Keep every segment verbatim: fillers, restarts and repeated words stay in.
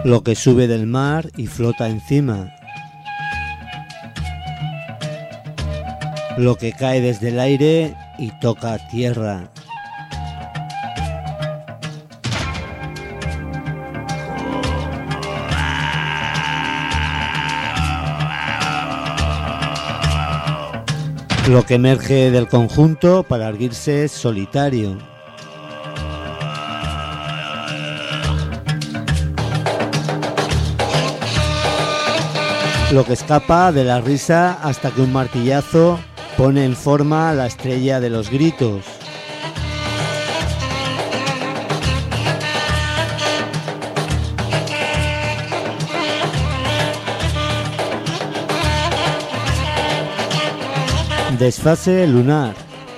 lo que sube del mar y flota encima, lo que cae desde el aire y toca tierra. Lo que emerge del conjunto para erguirse solitario. Lo que escapa de la risa hasta que un martillazo pone en forma la estrella de los gritos. Desfase lunar.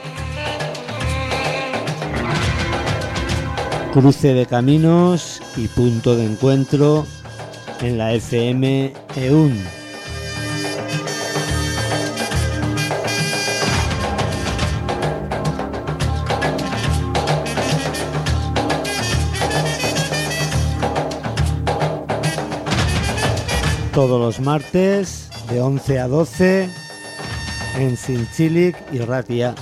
Cruce de caminos y punto de encuentro en la F M E U N. Todos los martes de once a doce en Zintzilik y Ratia.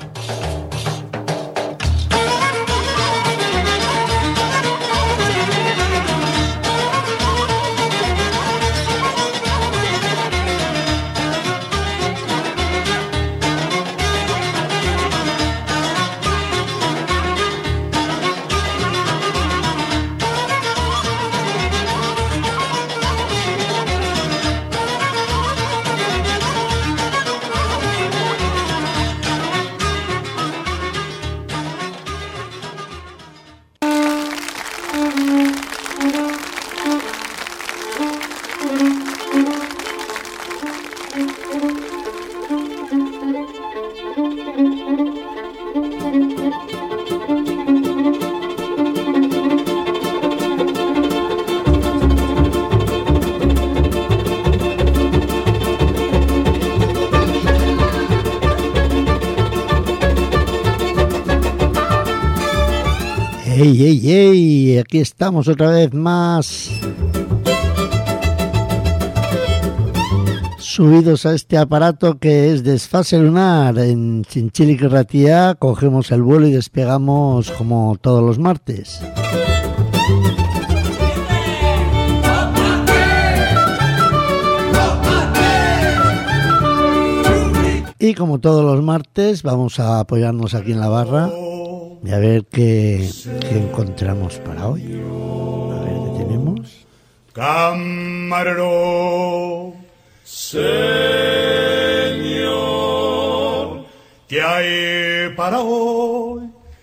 ¡Ey, ey, ey! Aquí estamos otra vez más subidos a este aparato que es Desfase Lunar. En Zintzilik y Ratia cogemos el vuelo y despegamos como todos los martes. Y como todos los martes vamos a apoyarnos aquí en la barra y a ver qué, qué encontramos para hoy. A ver qué tenemos. Camarero, señor, ¿qué hay para hoy,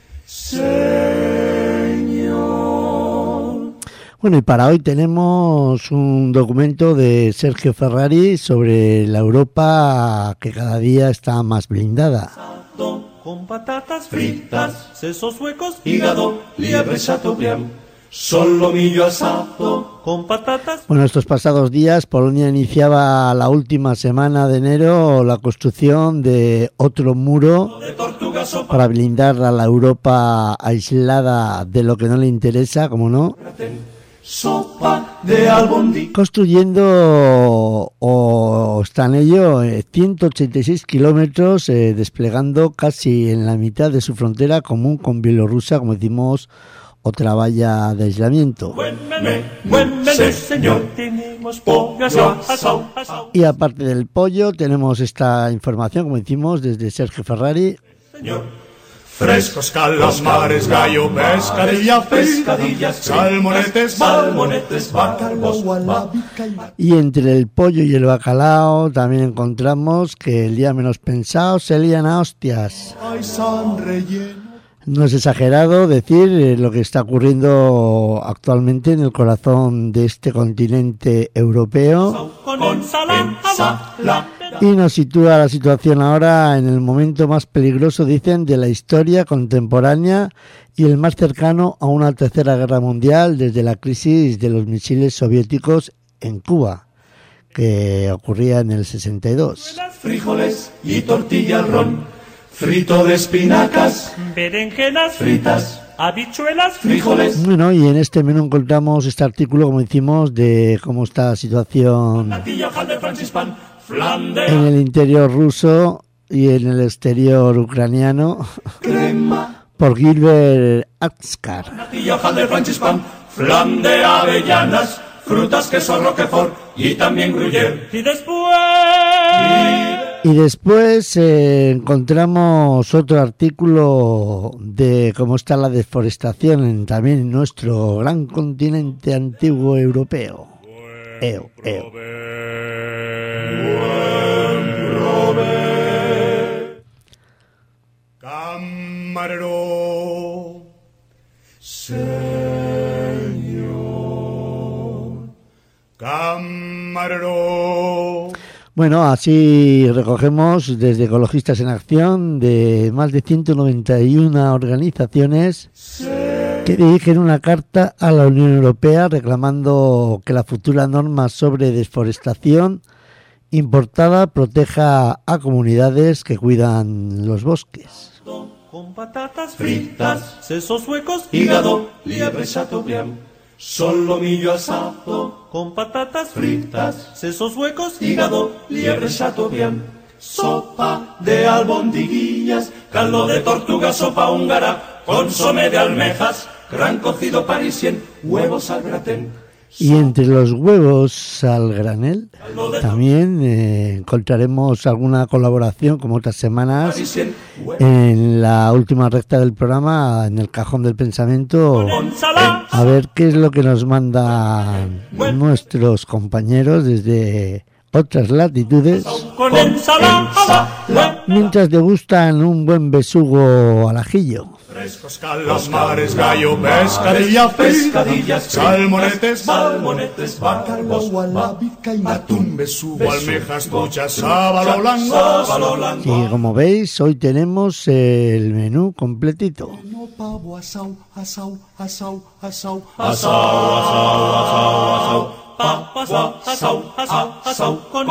señor? Bueno, y para hoy tenemos un documento de Sergio Ferrari sobre la Europa que cada día está más blindada. Con patatas fritas, sesos huecos, hígado, liebre chateaubriand, solomillo asado, con patatas. Bueno, estos pasados días Polonia iniciaba la última semana de enero la construcción de otro muro para blindar a la Europa aislada de lo que no le interesa, como no. Sopa de albondí. Construyendo, o está en ello, eh, ciento ochenta y seis kilómetros, eh, desplegando casi en la mitad de su frontera común con Bielorrusia, como decimos, otra valla de aislamiento. Buen menú, buen menú, señor, tenemos pollo asado, asado, asado. Y aparte del pollo, tenemos esta información, como decimos, desde Sergio Ferrari. Señor. Frescos calamares, gallo, pescadilla, pescadillas, salmonetes, salmonetes, bacalao, y entre el pollo y el bacalao también encontramos que el día menos pensado se lían a hostias. No es exagerado decir lo que está ocurriendo actualmente en el corazón de este continente europeo. Y nos sitúa la situación ahora en el momento más peligroso, dicen, de la historia contemporánea y el más cercano a una tercera guerra mundial desde la crisis de los misiles soviéticos en Cuba, que ocurría en el sesenta y dos. Frijoles y tortilla al ron, frito de espinacas, berenjenas fritas habichuelas, frijoles. Bueno, y en este menú encontramos este artículo, como decimos, de cómo está la situación Natilla, hojaldre, francispan, flan en el interior ruso y en el exterior ucraniano crema, por Gilbert Askar. natilla, hojaldre, francispan, flan de avellanas, frutas, queso, roquefort y también gruyère. Y después... Y después eh, encontramos otro artículo de cómo está la deforestación en, también en nuestro gran continente antiguo europeo. Eo, eo. Camarero, señor, camarero. Bueno, así recogemos desde Ecologistas en Acción de más de ciento noventa y una organizaciones que dirigen una carta a la Unión Europea reclamando que la futura norma sobre deforestación importada proteja a comunidades que cuidan los bosques. Con patatas fritas, sesos huecos, hígado, liebre, chateaubriand, solomillo asado, con patatas fritas, sesos huecos, hígado, liebre, chateaubriand, sopa de albondiguillas, caldo de tortuga, sopa húngara, consomé de almejas, gran cocido parisien, huevos al gratén. Y entre los huevos al granel también eh, encontraremos alguna colaboración, como otras semanas, en la última recta del programa, en el cajón del pensamiento, a ver qué es lo que nos mandan nuestros compañeros desde otras latitudes, Con ensalada, mientras degustan un buen besugo al ajillo. Frescos calamares, gallo, pescadilla, pescadillas, salmonetes, salmonetes, bacalbos, atún, besugo, almejas, truchas, sábalo, langos. Y como veis, hoy tenemos el menú completito. No pavo, asau, asau, asau, asau, asau, asau, asau, asau. Papas, asau, asau, asau, con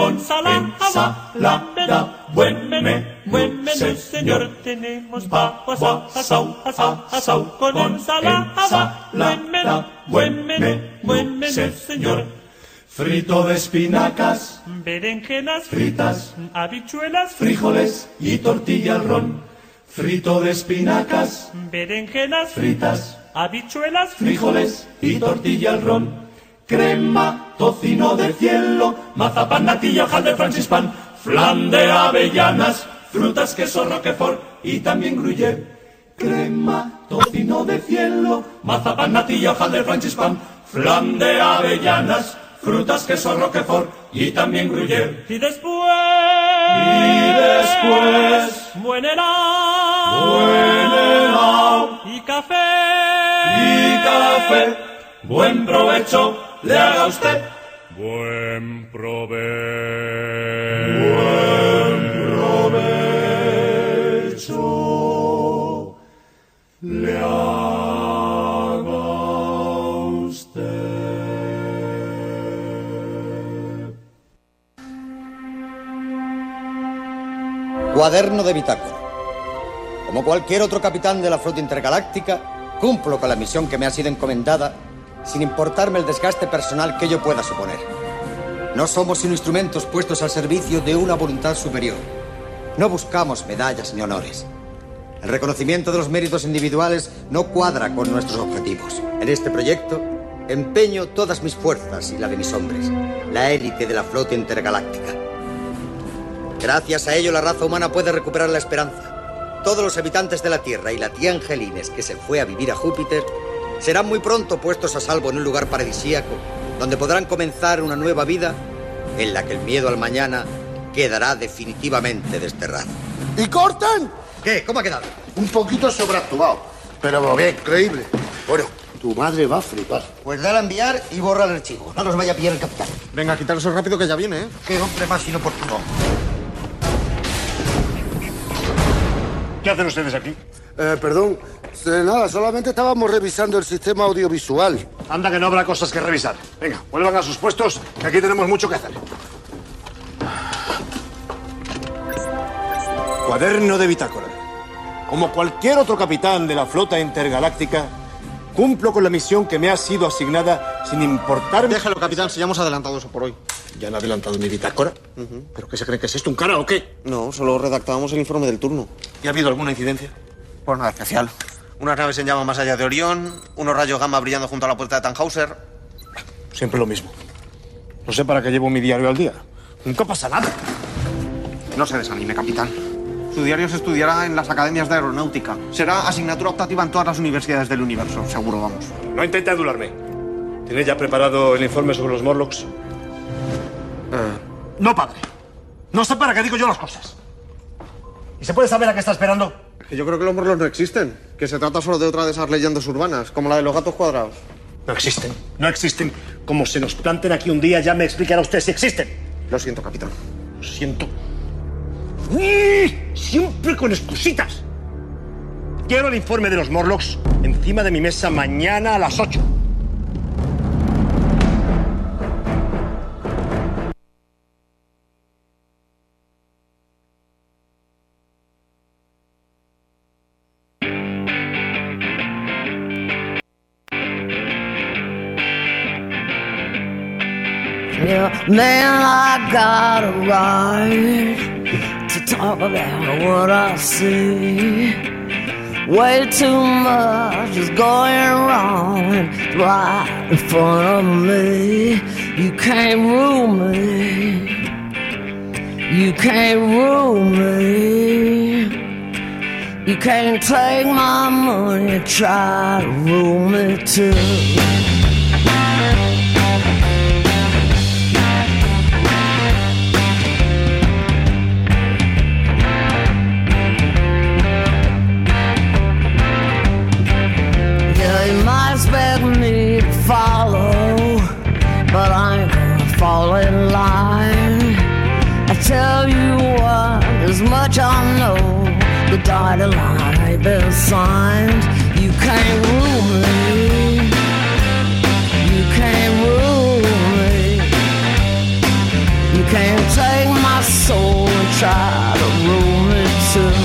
ensalada, buen menú, buen menú, señor, tenemos papas, asau, asau, asau, con ensalada, buen menú, buen menú, buen menú, señor. frito de espinacas, Berenjenas fritas, habichuelas, frijoles y tortilla al ron. Frito de espinacas, berenjenas fritas, habichuelas, frijoles y tortilla al ron. Crema, tocino de cielo, mazapán, natilla, hojaldre, francispan, flan de avellanas, frutas, queso, roquefort y también gruyère. Crema, tocino de cielo, mazapán, natilla, hojaldre, francispan, flan de avellanas, frutas, queso, roquefort y también gruyère. Y después, Y después, buen helado, buen helado y café, y café. Buen provecho le haga usted. Buen provecho. Buen provecho le haga usted. Cuaderno de bitácora. Como cualquier otro capitán de la flota intergaláctica, cumplo con la misión que me ha sido encomendada, sin importarme el desgaste personal que ello pueda suponer. No somos sino instrumentos puestos al servicio de una voluntad superior. No buscamos medallas ni honores. El reconocimiento de los méritos individuales no cuadra con nuestros objetivos. En este proyecto, empeño todas mis fuerzas y la de mis hombres, la élite de la flota intergaláctica. Gracias a ello, la raza humana puede recuperar la esperanza. Todos los habitantes de la Tierra y la tía Angelines, que se fue a vivir a Júpiter, serán muy pronto puestos a salvo en un lugar paradisíaco, donde podrán comenzar una nueva vida en la que el miedo al mañana quedará definitivamente desterrado. ¿Y cortan? ¿Qué? ¿Cómo ha quedado? Un poquito sobreactuado, pero bien, creíble. Bueno, tu madre va a flipar. Pues dale a enviar y borra el archivo. No nos vaya a pillar el capitán. Venga, quitarlo eso rápido que ya viene, ¿eh? Qué hombre más inoportuno. ¿Qué hacen ustedes aquí? Eh, perdón. Eh, nada, solamente estábamos revisando el sistema audiovisual. Anda que no habrá cosas que revisar. Venga, vuelvan a sus puestos, que aquí tenemos mucho que hacer. Cuaderno de bitácora. como cualquier otro capitán de la flota intergaláctica, cumplo con la misión que me ha sido asignada sin importarme... Déjalo, capitán, si ya hemos adelantado eso por hoy. ¿Ya han adelantado mi bitácora? Uh-huh. ¿Pero qué se creen que es esto, un cara o qué? No, solo redactábamos el informe del turno. ¿Y ha habido alguna incidencia? Pues nada especial. Unas naves en llama más allá de Orión, unos rayos gamma brillando junto a la puerta de Tannhauser. Siempre lo mismo. No sé para qué llevo mi diario al día. Nunca pasa nada. No se desanime, capitán. Su diario se estudiará en las academias de aeronáutica. Será asignatura optativa en todas las universidades del universo, seguro, vamos. No intente adularme. ¿Tienes ya preparado el informe sobre los Morlocks? Eh... No, padre. No sé para qué digo yo las cosas. ¿Y se puede saber a qué está esperando? Yo creo que los Morlocks no existen. Que se trata solo de otra de esas leyendas urbanas, como la de los gatos cuadrados. No existen. No existen. Como se nos planten aquí un día, ya me explicará usted si existen. Lo siento, capitán. Lo siento. ¡Uy! Siempre con excusitas. Quiero el informe de los Morlocks encima de mi mesa mañana a las ocho. Yeah, man, I got a right to talk about what I see. Way too much is going wrong right in front of me. You can't rule me. You can't rule me. You can't take my money and try to rule me too. Expect me to follow, but I ain't gonna fall in line. I tell you what, as much I know, the dotted line ain't been signed. You can't rule me. You can't rule me. You can't take my soul and try to rule me too.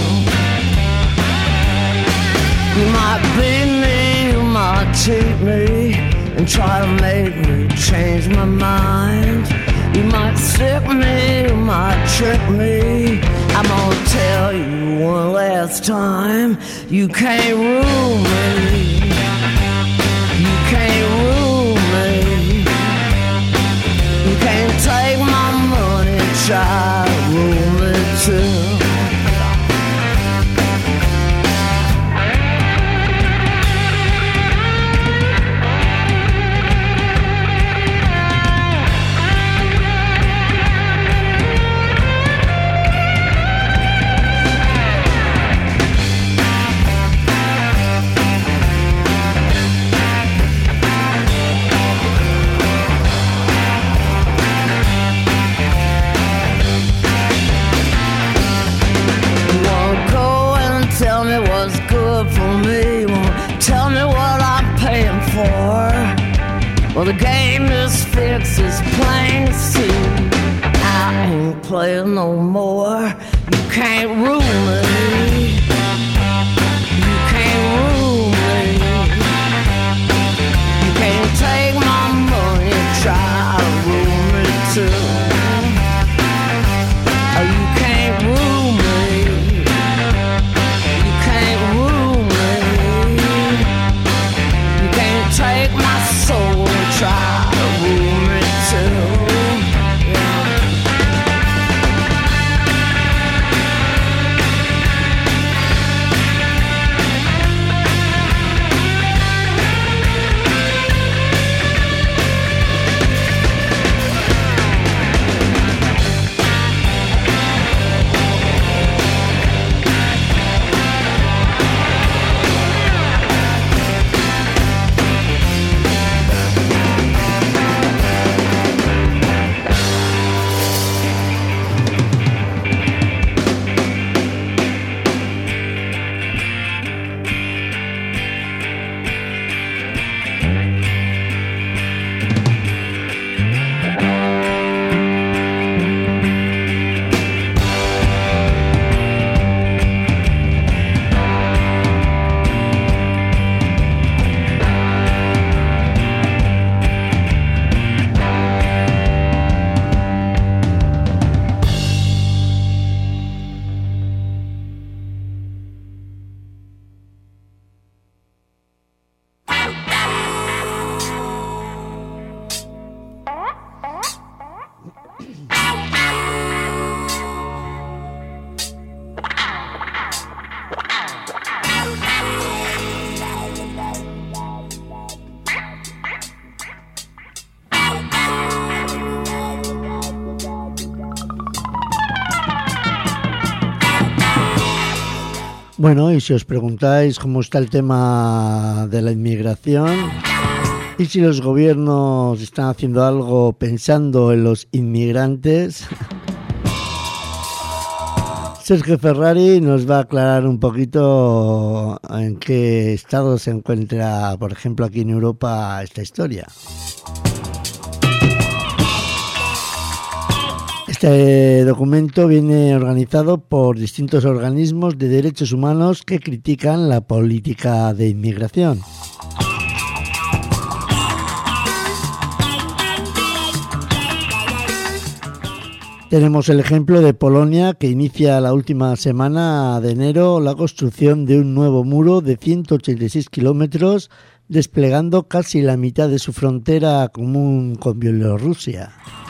You might beat me, you might cheat me, and try to make me change my mind. You might sick me, you might trick me. I'm gonna tell you one last time, you can't rule me. You can't rule me. You can't take my money and try to rule me too. Well, the game is fixed, it's plain to see. I ain't playing no more. You can't rule me. You can't rule me. You can't take my money and try to rule me too. Oh, you can't rule me. You can't rule me. You can't take my soul. Try to rule me too. Bueno, y si os preguntáis cómo está el tema de la inmigración y si los gobiernos están haciendo algo pensando en los inmigrantes, Sergio Ferrari nos va a aclarar un poquito en qué estado se encuentra, por ejemplo, aquí en Europa esta historia. Este documento viene organizado por distintos organismos de derechos humanos que critican la política de inmigración. Tenemos el ejemplo de Polonia, que inicia la última semana de enero la construcción de un nuevo muro de ciento ochenta y seis kilómetros, desplegando casi la mitad de su frontera común con Bielorrusia.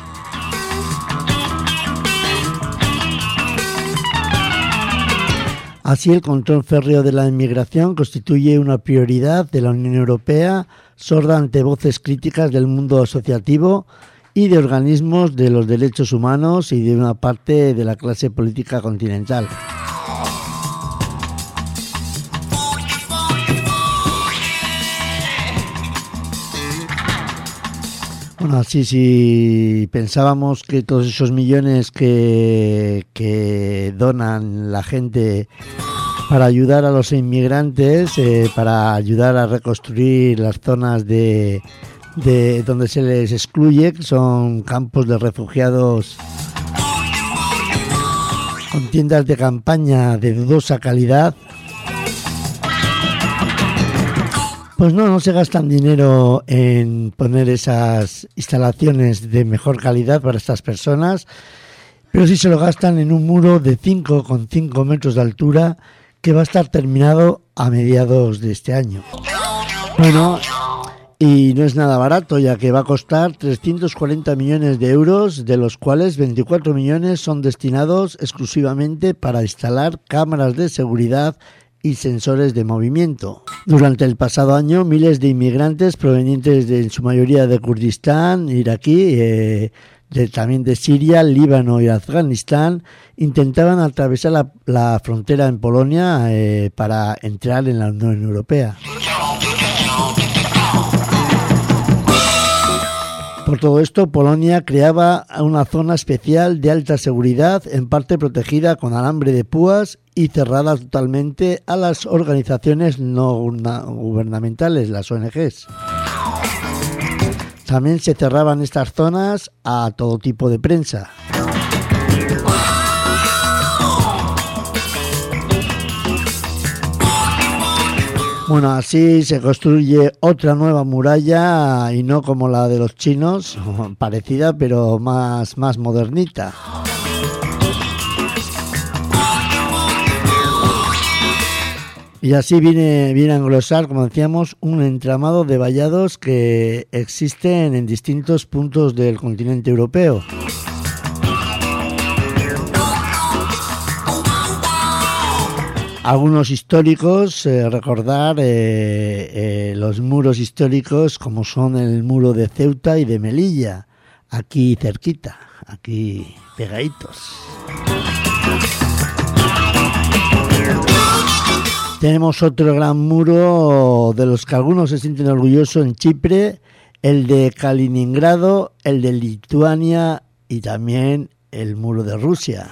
Así, el control férreo de la inmigración constituye una prioridad de la Unión Europea, sorda ante voces críticas del mundo asociativo y de organismos de los derechos humanos y de una parte de la clase política continental. Bueno, así si pensábamos que todos esos millones que, que donan la gente para ayudar a los inmigrantes, eh, para ayudar a reconstruir las zonas de de donde se les excluye, que son campos de refugiados con tiendas de campaña de dudosa calidad, pues no, no se gastan dinero en poner esas instalaciones de mejor calidad para estas personas, pero sí se lo gastan en un muro de cinco coma cinco metros de altura que va a estar terminado a mediados de este año. Bueno, y no es nada barato, ya que va a costar trescientos cuarenta millones de euros, de los cuales veinticuatro millones son destinados exclusivamente para instalar cámaras de seguridad y sensores de movimiento. Durante el pasado año, miles de inmigrantes provenientes de, en su mayoría de Kurdistán, iraquí, eh, de, también de Siria, Líbano y Afganistán, intentaban atravesar la, la frontera en Polonia eh, para entrar en la Unión Europea. Por todo esto, Polonia creaba una zona especial de alta seguridad, en parte protegida con alambre de púas y cerrada totalmente a las organizaciones no gubernamentales, las O N Ges. También se cerraban estas zonas a todo tipo de prensa. Bueno, así se construye otra nueva muralla, y no como la de los chinos, parecida pero más, más modernita. Y así viene, viene a englosar, como decíamos, un entramado de vallados que existen en distintos puntos del continente europeo. Algunos históricos, eh, recordar eh, eh, los muros históricos como son el muro de Ceuta y de Melilla, aquí cerquita, aquí pegaditos. Tenemos otro gran muro de los que algunos se sienten orgullosos en Chipre, el de Kaliningrado, el de Lituania y también el muro de Rusia.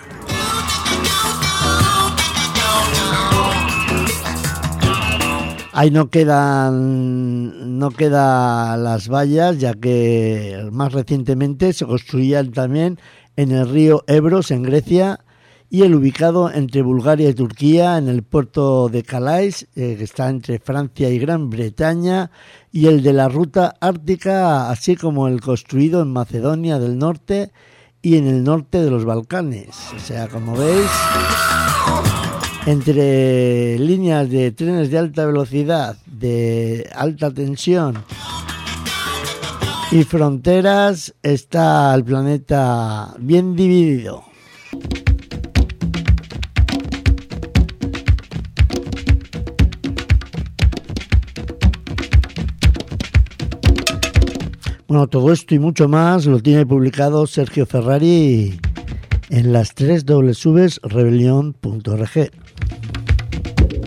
Ahí no quedan, no quedan las vallas, ya que más recientemente se construían también en el río Ebros, en Grecia, y el ubicado entre Bulgaria y Turquía, en el puerto de Calais, eh, que está entre Francia y Gran Bretaña, y el de la ruta ártica, así como el construido en Macedonia del Norte y en el norte de los Balcanes. O sea, como veis, entre líneas de trenes de alta velocidad, de alta tensión y fronteras, está el planeta bien dividido. Bueno, todo esto y mucho más lo tiene publicado Sergio Ferrari en las tres dobles uves rebelión punto org.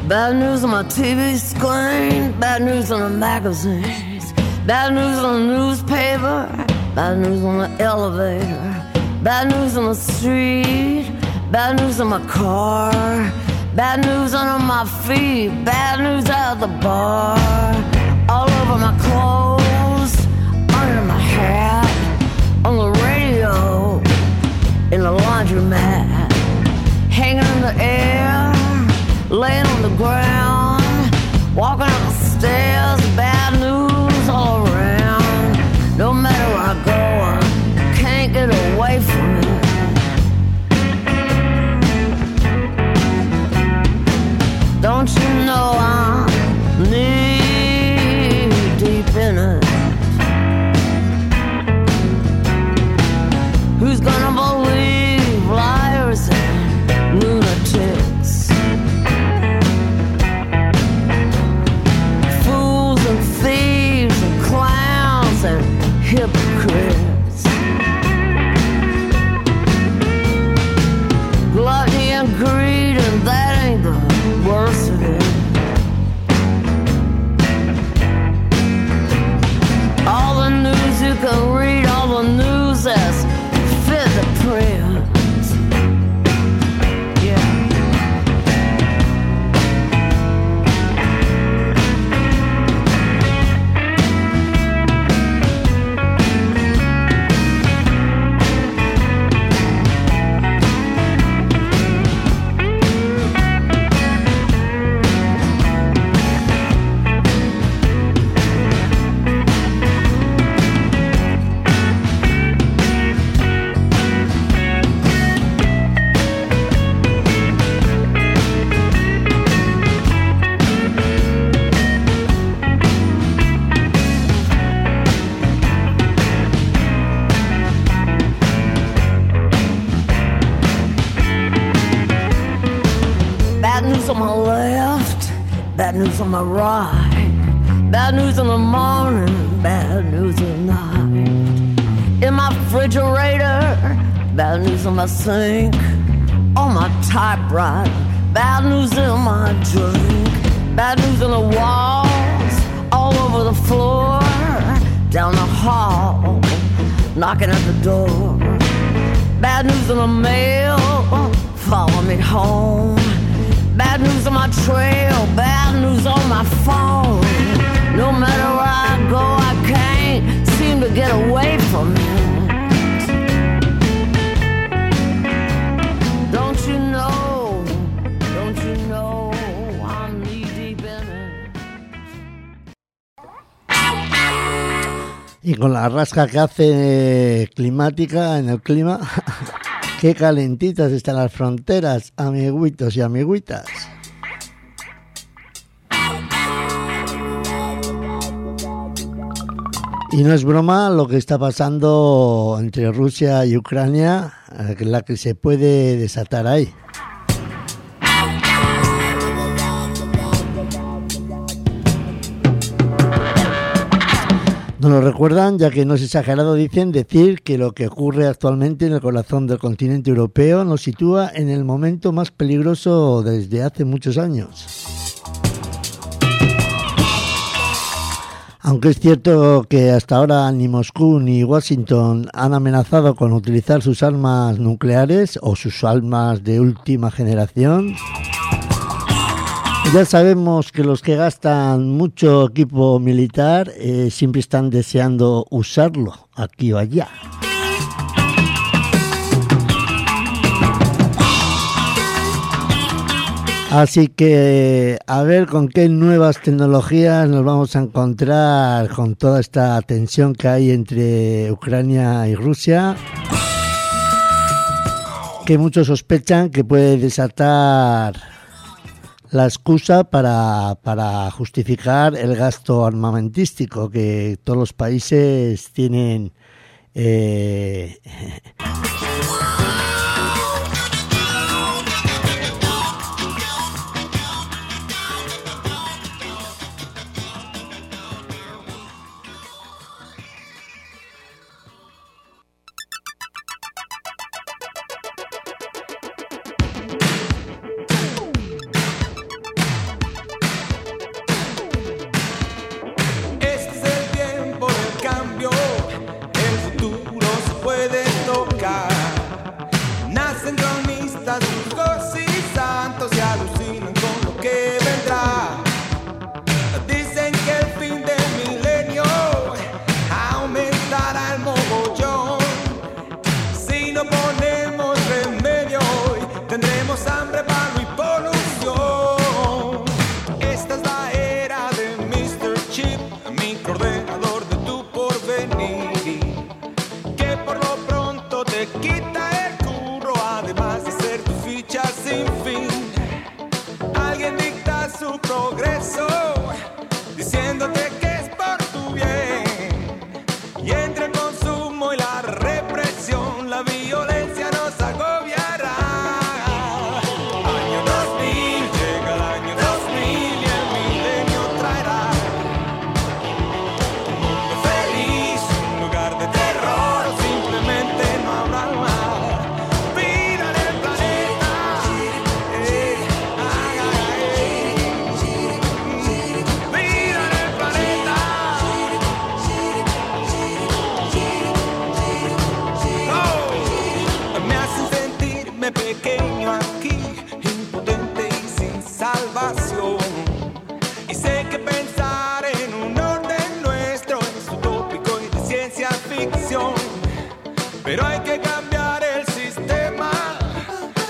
Bad news on my T V screen, bad news on the magazines, bad news on the newspaper, bad news on the elevator, bad news on the street, bad news on my car, bad news under my feet, bad news at the bar, all over my clothes, under my hat, on the radio, in the laundromat, hanging in the air, laying on the ground, walking up the stairs, bad news all around. No matter where I go, I can't get away from it. Don't you know I'm knee deep in it? Who's gonna believe liars and lunatics? Fools and thieves and clowns and hypocrites. Gluttony and greed, and that ain't the worst of it. All the news you can read, all the news that's fit the print. Yeah. On my left, bad news on my right, bad news in the morning, bad news at night. In my refrigerator, bad news on my sink, on my typewriter, bad news in my drink, bad news on the walls, all over the floor, down the hall, knocking at the door. Bad news in the mail, follow me home. Bad news on my trail, bad news on my phone. No matter where I go, I can't seem to get away from it. Don't you know, don't you know, I'm knee deep in it. Y con la rasca que hace climática en el clima, qué calentitas están las fronteras, amiguitos y amiguitas. Y no es broma lo que está pasando entre Rusia y Ucrania, la que se puede desatar ahí. No lo recuerdan, ya que no es exagerado, dicen, decir que lo que ocurre actualmente en el corazón del continente europeo nos sitúa en el momento más peligroso desde hace muchos años. Aunque es cierto que hasta ahora ni Moscú ni Washington han amenazado con utilizar sus armas nucleares o sus armas de última generación, ya sabemos que los que gastan mucho equipo militar eh, siempre están deseando usarlo aquí o allá. Así que a ver con qué nuevas tecnologías nos vamos a encontrar con toda esta tensión que hay entre Ucrania y Rusia, que muchos sospechan que puede desatar la excusa para, para justificar el gasto armamentístico que todos los países tienen. Eh,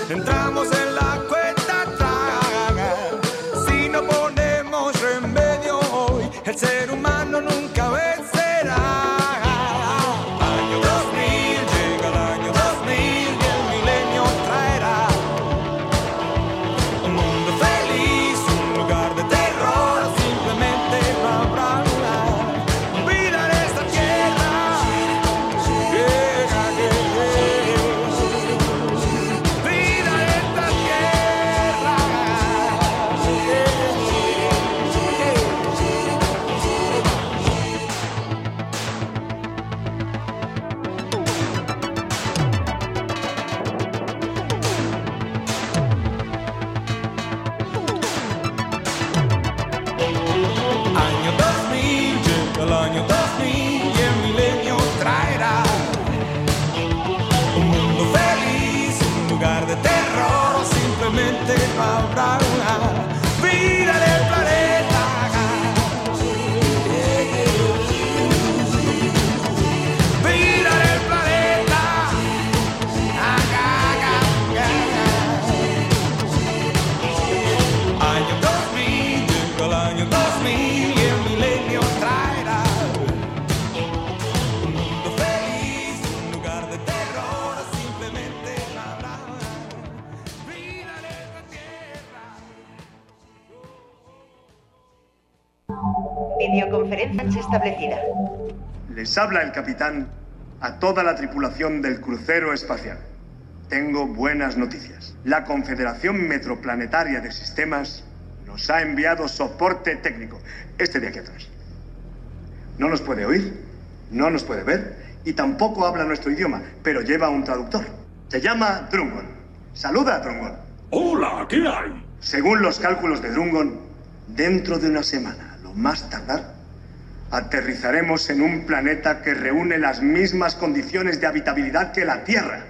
entramos en la cuenta atrás. Si no ponemos remedio hoy, el ser humano nunca vencerá. Año dos mil, llega el año dos mil y el milenio traerá un mundo feliz, un lugar de terror, simplemente no habrá vida en esta tierra. Vida en esta Año dos mil, llega el año dos mil y el milenio traerá un mundo feliz, un lugar de terror, simplemente no habrá vida en el planeta. Vida en el planeta. Año dos mil, llega el año dos mil y el milenio traerá un mundo feliz, un lugar de terror, simplemente no habrá vida en esta tierra. Videoconferencia establecida. Les habla el capitán a toda la tripulación del crucero espacial. Tengo buenas noticias. La Confederación Metroplanetaria de Sistemas nos ha enviado soporte técnico. Este de aquí atrás. No nos puede oír, no nos puede ver y tampoco habla nuestro idioma, pero lleva un traductor. Se llama Drungon. Saluda, Drungon. Hola, ¿qué hay? Según los cálculos de Drungon, dentro de una semana, a lo más tardar, aterrizaremos en un planeta que reúne las mismas condiciones de habitabilidad que la Tierra.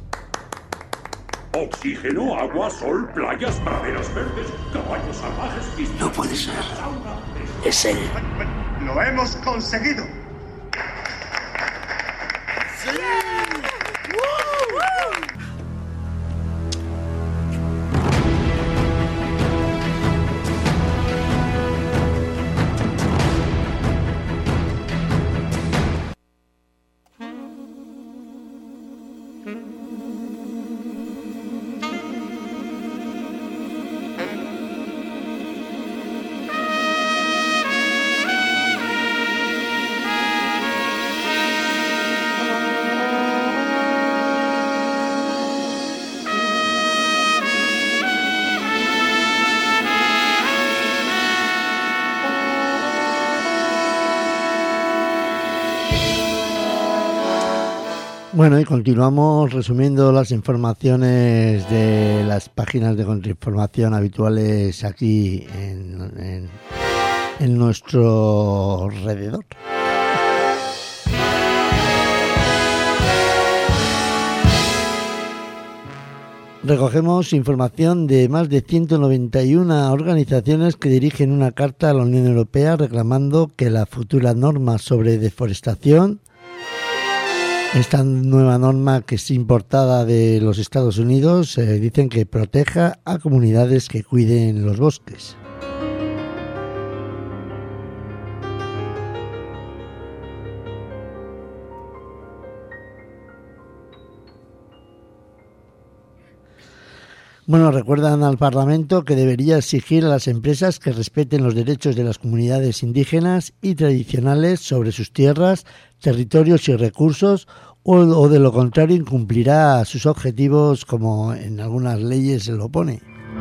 Oxígeno, agua, sol, playas, praderas verdes, caballos salvajes, piscinas. No puede ser. Es él. ¡Lo hemos conseguido! Bueno, y continuamos resumiendo las informaciones de las páginas de contrainformación habituales aquí en, en, en nuestro alrededor. Recogemos información de más de ciento noventa y una organizaciones que dirigen una carta a la Unión Europea reclamando que la futura norma sobre deforestación, esta nueva norma que es importada de los Estados Unidos, eh, dicen que proteja a comunidades que cuiden los bosques. Bueno, recuerdan al Parlamento que debería exigir a las empresas que respeten los derechos de las comunidades indígenas y tradicionales sobre sus tierras, territorios y recursos, o, o de lo contrario incumplirá sus objetivos como en algunas leyes se lo pone.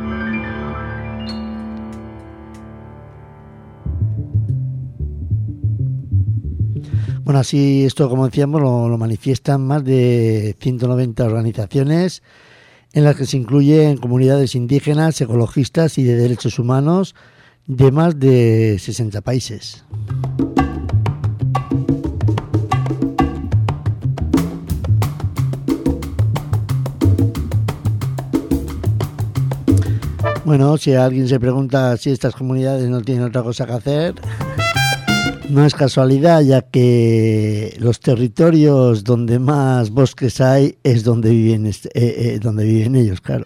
Bueno, así esto, como decíamos, lo, lo manifiestan más de ciento noventa organizaciones en las que se incluyen comunidades indígenas, ecologistas y de derechos humanos de más de sesenta países. Bueno, si alguien se pregunta si estas comunidades no tienen otra cosa que hacer, No es casualidad, ya que los territorios donde más bosques hay es donde viven, eh, eh, donde viven ellos, claro.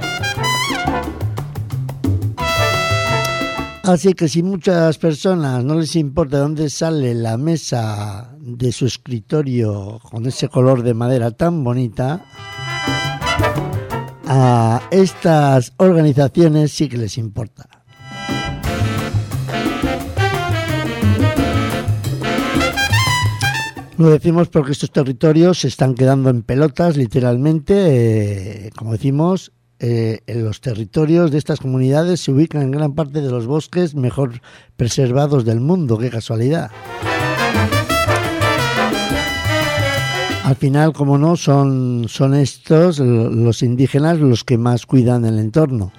Así que si muchas personas no les importa dónde sale la mesa de su escritorio con ese color de madera tan bonita, a estas organizaciones sí que les importa. Lo decimos porque estos territorios se están quedando en pelotas, literalmente. Eh, como decimos, eh, en los territorios de estas comunidades se ubican en gran parte de los bosques mejor preservados del mundo. ¡Qué casualidad! Al final, como no, son, son estos, los indígenas, los que más cuidan el entorno.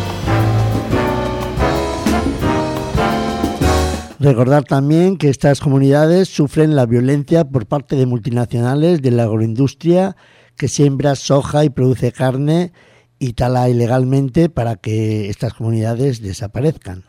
Recordar también que estas comunidades sufren la violencia por parte de multinacionales de la agroindustria que siembra soja y produce carne y tala ilegalmente para que estas comunidades desaparezcan.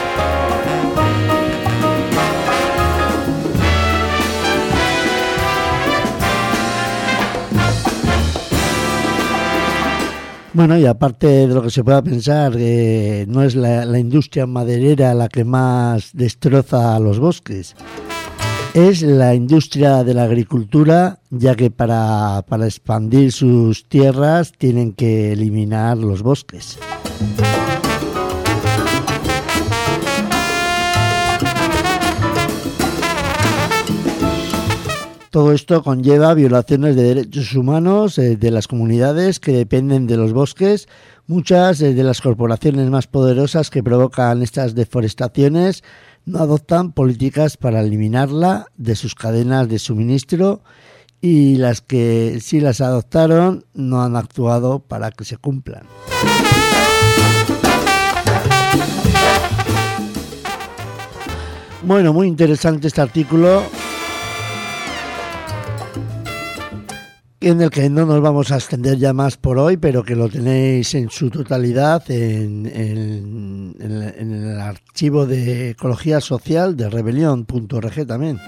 Bueno, y aparte de lo que se pueda pensar, eh, no es la, la industria maderera la que más destroza los bosques, es la industria de la agricultura, ya que para, para expandir sus tierras tienen que eliminar los bosques. Todo esto conlleva violaciones de derechos humanos eh, de las comunidades que dependen de los bosques. Muchas eh, de las corporaciones más poderosas que provocan estas deforestaciones no adoptan políticas para eliminarla de sus cadenas de suministro y las que sí las adoptaron no han actuado para que se cumplan. Bueno, muy interesante este artículo, en el que no nos vamos a extender ya más por hoy, pero que lo tenéis en su totalidad en, en, en, en el archivo de Ecología Social de rebelión punto org también.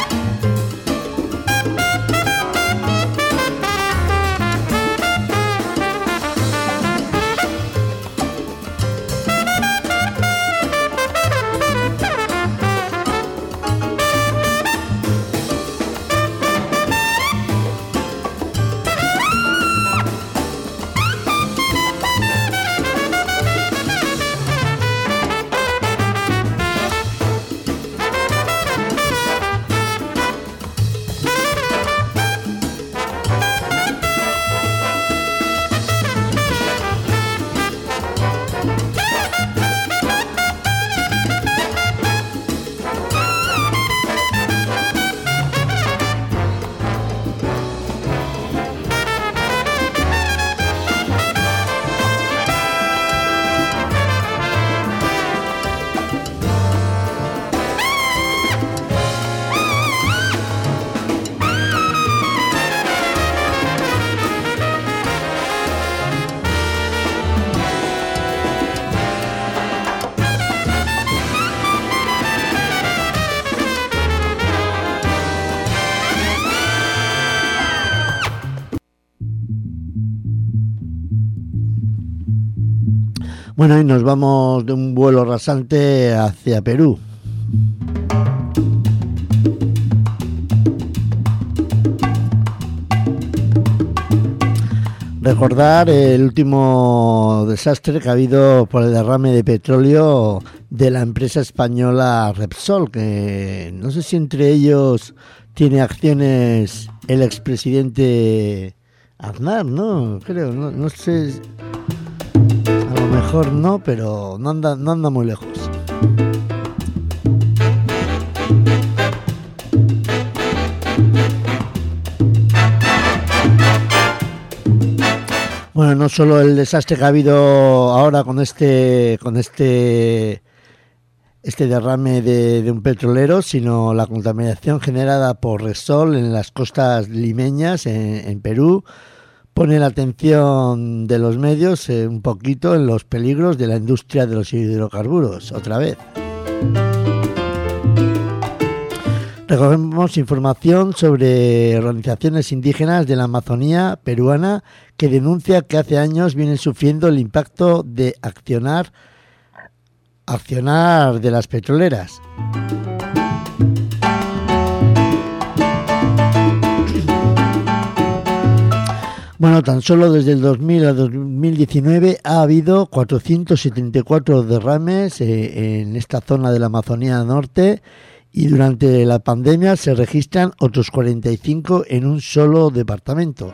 Bueno, y nos vamos de un vuelo rasante hacia Perú. Recordar el último desastre que ha habido por el derrame de petróleo de la empresa española Repsol, que no sé si entre ellos tiene acciones el expresidente Aznar, ¿no? Creo, no, no sé... A lo mejor no, pero no anda, no anda muy lejos. Bueno, no solo el desastre que ha habido ahora con este, con este, este derrame de, de un petrolero, sino la contaminación generada por Repsol en las costas limeñas en, en Perú. Pone la atención de los medios eh, un poquito en los peligros de la industria de los hidrocarburos, otra vez. Recogemos información sobre organizaciones indígenas de la Amazonía peruana que denuncian que hace años vienen sufriendo el impacto de accionar, accionar de las petroleras. Bueno, tan solo desde el dos mil a dos mil diecinueve ha habido cuatrocientos setenta y cuatro derrames eh, en esta zona de la Amazonía Norte y durante la pandemia se registran otros cuarenta y cinco en un solo departamento.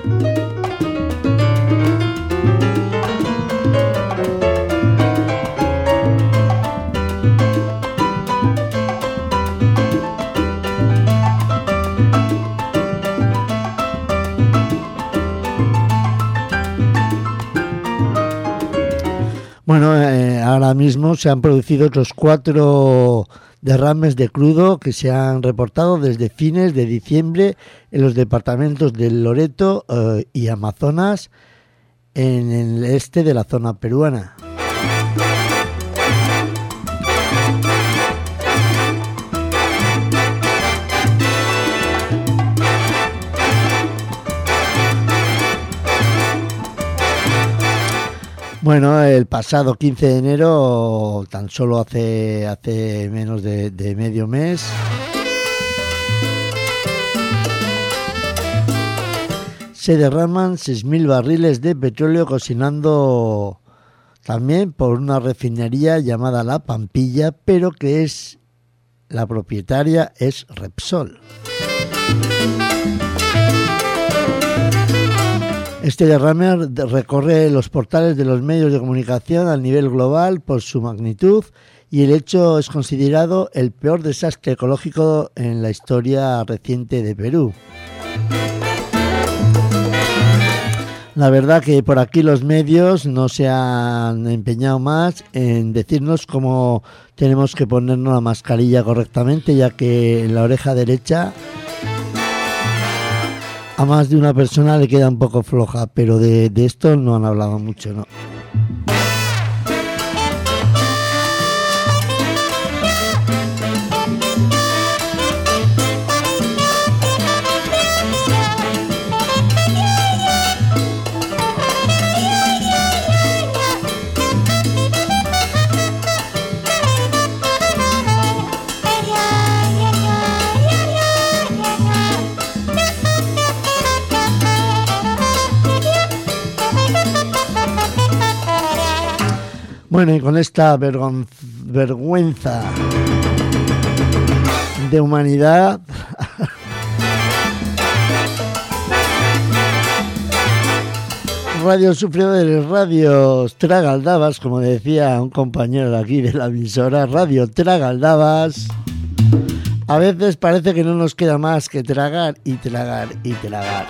Bueno, eh, ahora mismo se han producido otros cuatro derrames de crudo que se han reportado desde fines de diciembre en los departamentos de Loreto eh, y Amazonas en el este de la zona peruana. Bueno, el pasado quince de enero, tan solo hace, hace menos de, de medio mes, se derraman seis mil barriles de petróleo cocinando también por una refinería llamada La Pampilla, pero que es la propietaria es Repsol. Este derrame recorre los portales de los medios de comunicación a nivel global por su magnitud y el hecho es considerado el peor desastre ecológico en la historia reciente de Perú. La verdad que por aquí los medios no se han empeñado más en decirnos cómo tenemos que ponernos la mascarilla correctamente, ya que en la oreja derecha a más de una persona le queda un poco floja, pero de, de esto no han hablado mucho, ¿no? Bueno, y con esta vergon- vergüenza de humanidad Radio Sufridores, Radio Tragaldabas, como decía un compañero de aquí de la emisora, Radio Tragaldabas. A veces parece que no nos queda más que tragar y tragar y tragar.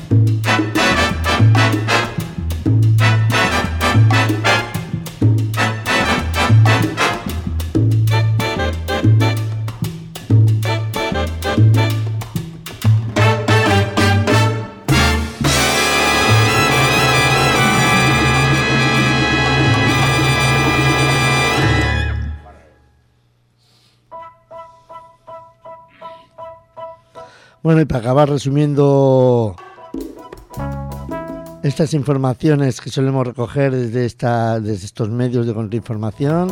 Bueno, y para acabar resumiendo estas informaciones que solemos recoger desde, esta, desde estos medios de contrainformación,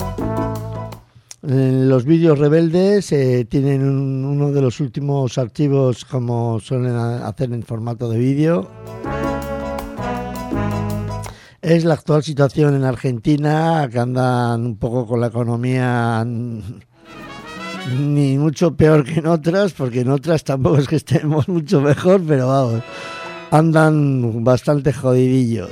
los vídeos rebeldes eh, tienen un, uno de los últimos archivos como suelen hacer en formato de vídeo. Es la actual situación en Argentina, que andan un poco con la economía ni mucho peor que en otras, porque en otras tampoco es que estemos mucho mejor, pero vamos, andan bastante jodidillos.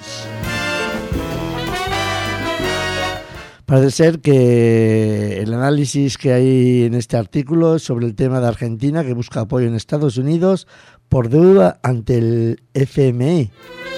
Parece ser que el análisis que hay en este artículo es sobre el tema de Argentina, que busca apoyo en Estados Unidos por deuda ante el F M I.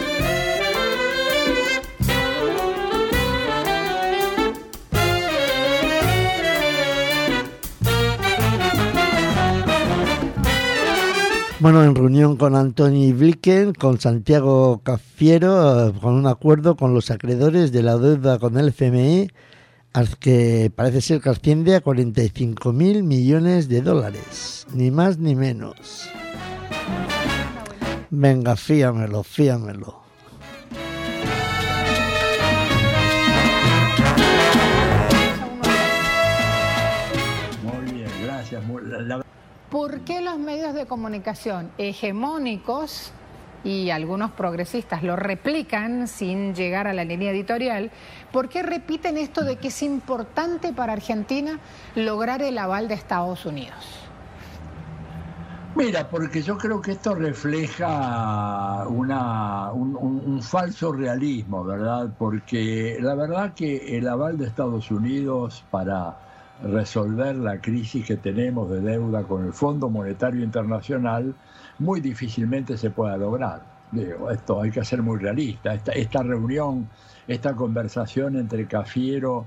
Bueno, en reunión con Antony Blinken, con Santiago Cafiero, con un acuerdo con los acreedores de la deuda con el F M I, que parece ser que asciende a cuarenta y cinco mil millones de dólares, ni más ni menos. Venga, fíamelo, fíamelo. Muy bien, gracias. La... ¿Por qué los medios de comunicación hegemónicos y algunos progresistas lo replican sin llegar a la línea editorial? ¿Por qué repiten esto de que es importante para Argentina lograr el aval de Estados Unidos? Mira, porque yo creo que esto refleja una, un, un, un falso realismo, ¿verdad? Porque la verdad que el aval de Estados Unidos para resolver la crisis que tenemos de deuda con el Fondo Monetario Internacional muy difícilmente se pueda lograr. Digo, esto hay que ser muy realista. Esta, esta reunión, esta conversación entre Cafiero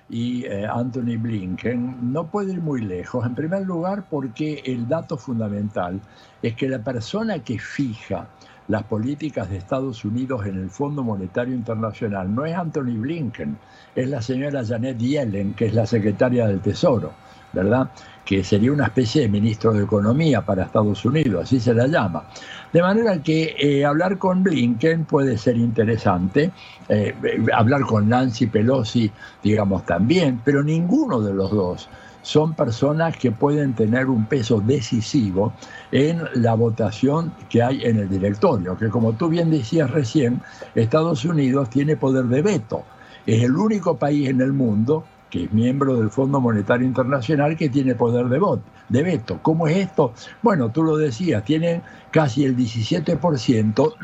y eh, Anthony Blinken no puede ir muy lejos. En primer lugar, porque el dato fundamental es que la persona que fija las políticas de Estados Unidos en el Fondo Monetario Internacional no es Anthony Blinken, es la señora Janet Yellen, que es la secretaria del Tesoro, ¿verdad? Que sería una especie de ministro de Economía para Estados Unidos, así se la llama. De manera que eh, hablar con Blinken puede ser interesante, eh, hablar con Nancy Pelosi, digamos, también, pero ninguno de los dos son personas que pueden tener un peso decisivo en la votación que hay en el directorio, que como tú bien decías recién, Estados Unidos tiene poder de veto. Es el único país en el mundo que es miembro del Fondo Monetario Internacional que tiene poder de, voto, de veto. ¿Cómo es esto? Bueno, tú lo decías, tienen casi el diecisiete por ciento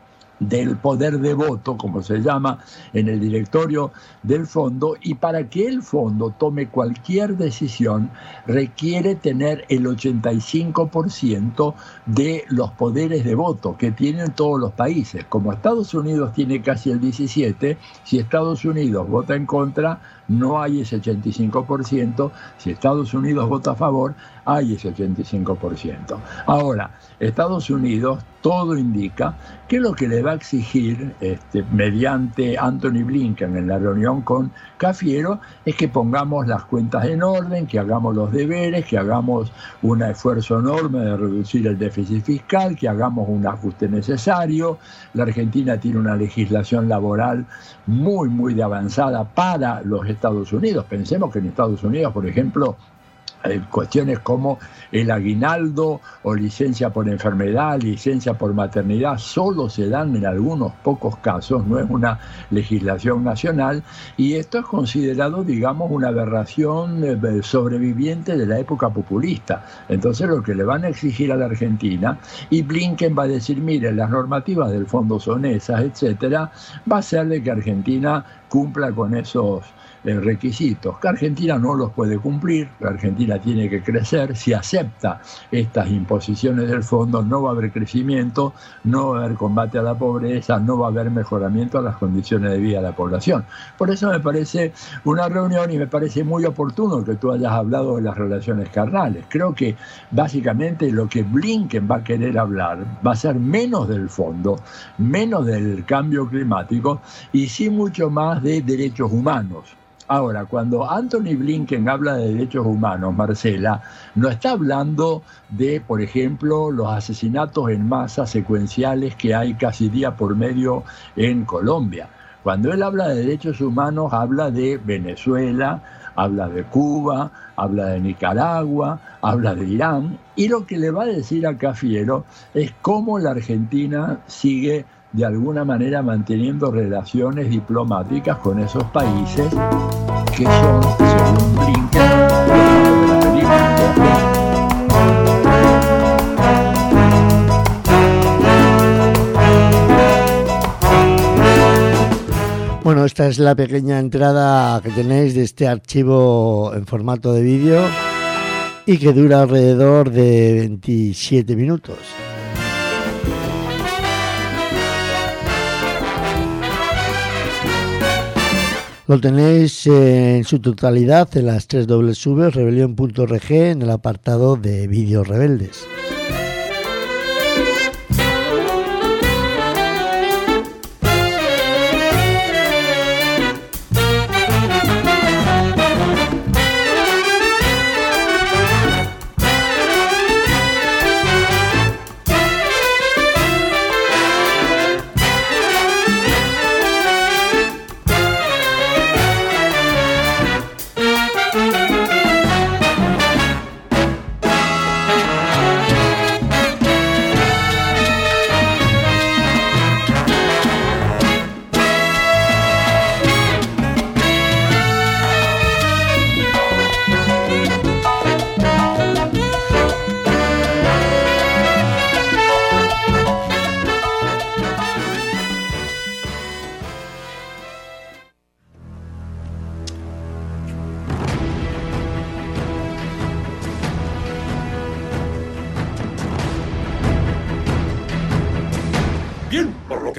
del poder de voto, como se llama, en el directorio del fondo, y para que el fondo tome cualquier decisión requiere tener el ochenta y cinco por ciento de los poderes de voto que tienen todos los países. Como Estados Unidos tiene casi el diecisiete por ciento, si Estados Unidos vota en contra, no hay ese ochenta y cinco por ciento, si Estados Unidos vota a favor, hay ese ochenta y cinco por ciento. Ahora, Estados Unidos, todo indica que lo que le va a exigir este, mediante Anthony Blinken en la reunión con Cafiero es que pongamos las cuentas en orden, que hagamos los deberes, que hagamos un esfuerzo enorme de reducir el déficit fiscal, que hagamos un ajuste necesario. La Argentina tiene una legislación laboral muy, muy de avanzada para los Estados Unidos. Pensemos que en Estados Unidos, por ejemplo, cuestiones como el aguinaldo o licencia por enfermedad, licencia por maternidad, solo se dan en algunos pocos casos, no es una legislación nacional, y esto es considerado, digamos, una aberración sobreviviente de la época populista. Entonces lo que le van a exigir a la Argentina, y Blinken va a decir, mire, las normativas del fondo son esas, etcétera, va a ser de que Argentina cumpla con esos requisitos, que Argentina no los puede cumplir. La Argentina tiene que crecer. Si acepta estas imposiciones del fondo, no va a haber crecimiento, no va a haber combate a la pobreza, no va a haber mejoramiento a las condiciones de vida de la población. Por eso me parece una reunión, y me parece muy oportuno que tú hayas hablado de las relaciones carnales. Creo que básicamente lo que Blinken va a querer hablar va a ser menos del fondo, menos del cambio climático, y sí mucho más de derechos humanos. Ahora, cuando Anthony Blinken habla de derechos humanos, Marcela, no está hablando de, por ejemplo, los asesinatos en masa secuenciales que hay casi día por medio en Colombia. Cuando él habla de derechos humanos, habla de Venezuela, habla de Cuba, habla de Nicaragua, habla de Irán, y lo que le va a decir a Cafiero es cómo la Argentina sigue de alguna manera manteniendo relaciones diplomáticas con esos países que son, según Blinken, los de la Bueno, esta es la pequeña entrada que tenéis de este archivo en formato de vídeo y que dura alrededor de veintisiete minutos. Lo tenéis en su totalidad en las tres w punto rebelión punto org en el apartado de vídeos rebeldes.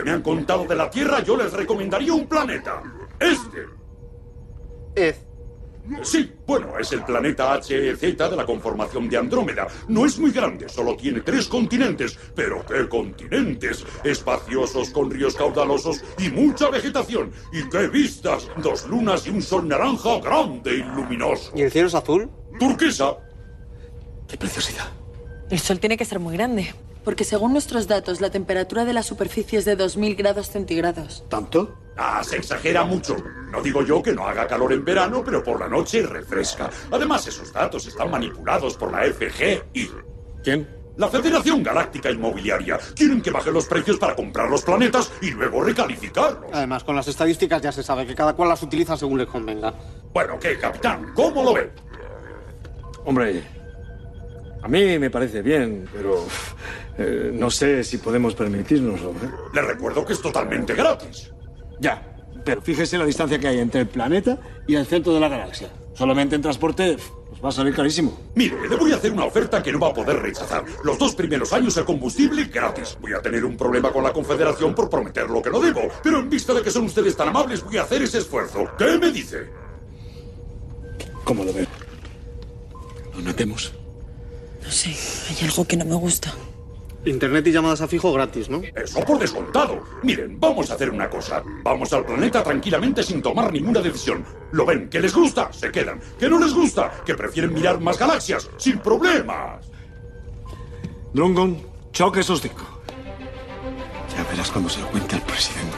me han contado de la Tierra, yo les recomendaría un planeta. Este. ¿Ez? Sí, bueno, es el planeta H E Z de la conformación de Andrómeda. No es muy grande, solo tiene tres continentes. ¿Pero qué continentes? Espaciosos, con ríos caudalosos y mucha vegetación. ¡Y qué vistas! Dos lunas y un sol naranja grande y luminoso. ¿Y el cielo es azul? Turquesa. ¡Qué preciosidad! El sol tiene que ser muy grande, porque según nuestros datos, la temperatura de la superficie es de dos mil grados centígrados. ¿Tanto? Ah, se exagera mucho. No digo yo que no haga calor en verano, pero por la noche refresca. Además, esos datos están manipulados por la F G I. ¿Quién? La Federación Galáctica Inmobiliaria. Quieren que bajen los precios para comprar los planetas y luego recalificarlos. Además, con las estadísticas ya se sabe que cada cual las utiliza según les convenga. Bueno, ¿qué, capitán? ¿Cómo lo ve? Hombre, a mí me parece bien, pero eh, no sé si podemos permitírnoslo, ¿eh? Le recuerdo que es totalmente gratis. Ya, pero fíjese la distancia que hay entre el planeta y el centro de la galaxia. Solamente en transporte nos va a salir carísimo. Mire, le voy a hacer una oferta que no va a poder rechazar. Los dos primeros años el combustible gratis. Voy a tener un problema con la Confederación por prometer lo que no debo, pero en vista de que son ustedes tan amables voy a hacer ese esfuerzo. ¿Qué me dice? ¿Cómo lo ve? ¿Lo notemos? No sé, hay algo que no me gusta. Internet y llamadas a fijo gratis, ¿no? Eso por descontado. Miren, vamos a hacer una cosa. Vamos al planeta tranquilamente sin tomar ninguna decisión. ¿Lo ven? ¿Que les gusta? Se quedan. ¿Que no les gusta? Que prefieren mirar más galaxias. ¡Sin problemas! Drungon, choque esos cinco. Ya verás cuando se lo cuente al presidente.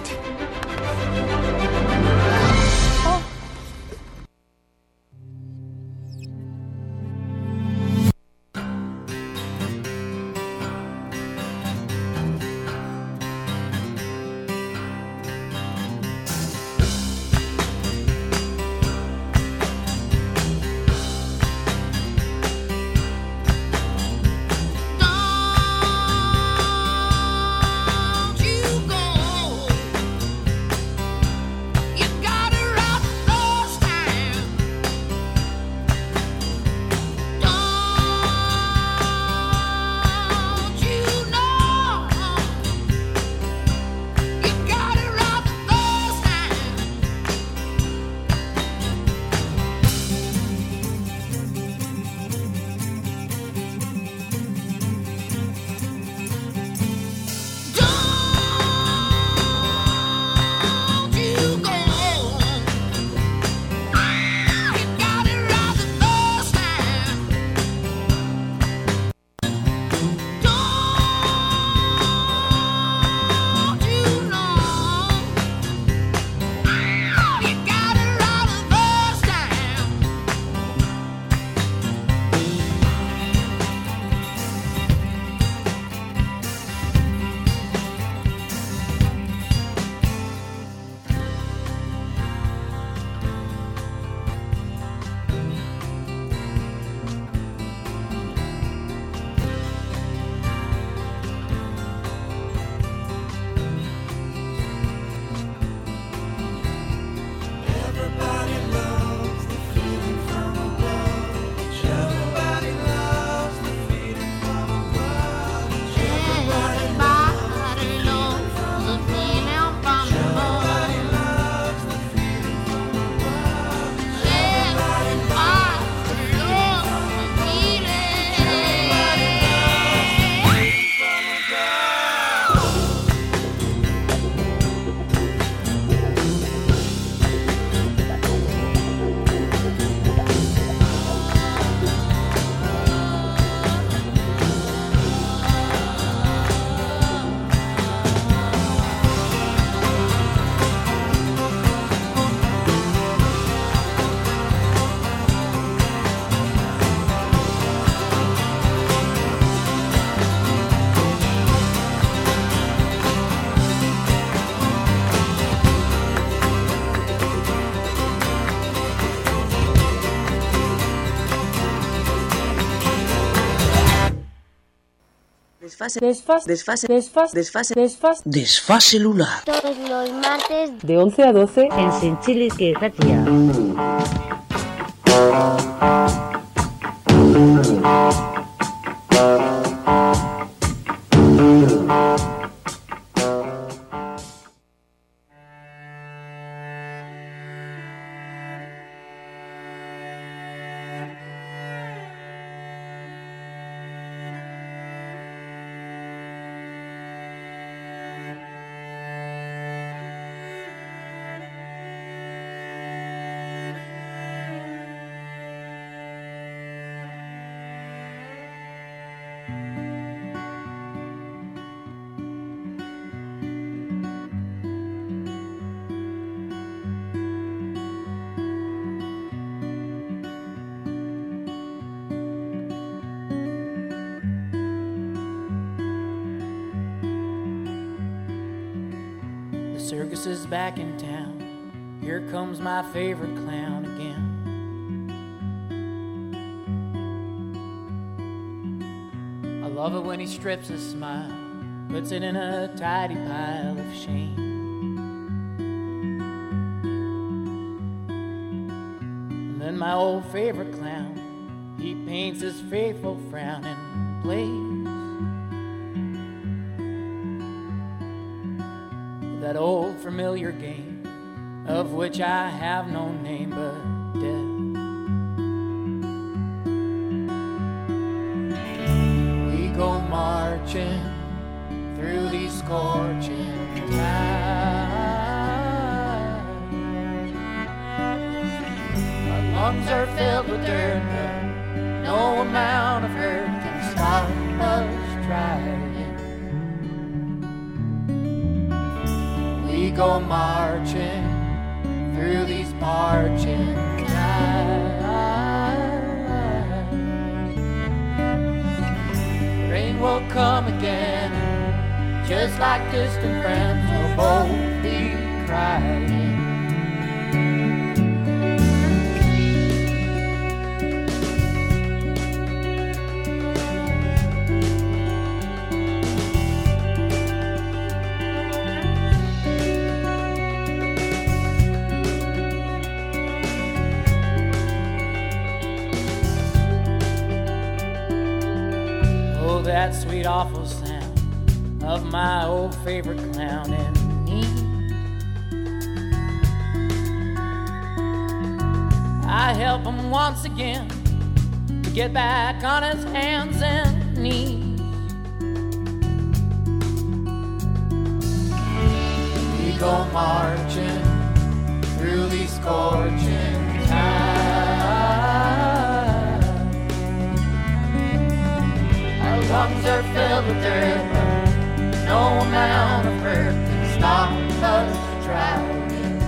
Desfase, desfase, desfase, desfase, desfase, desfase, desfase lunar. Todos los martes de once a doce en Senchilis que Ratia. circus is back in town. Here comes my favorite clown again. I love it when he strips his smile, puts it in a tidy pile of shame. And then my old favorite clown, he paints his faithful frown and plays that old familiar game, of which I have no name but death. We go marching through these scorching times. Our lungs are filled with dirt, but no amount of hurt can stop us trying. We go marching through these parching times. Rain will come again, just like distant friends, we'll both be crying. That sweet awful sound of my old favorite clown in need. I help him once again to get back on his hands and knees. We go marching through these scorching times. Lungs are filled with dirt, no amount of hurt can stop us trying.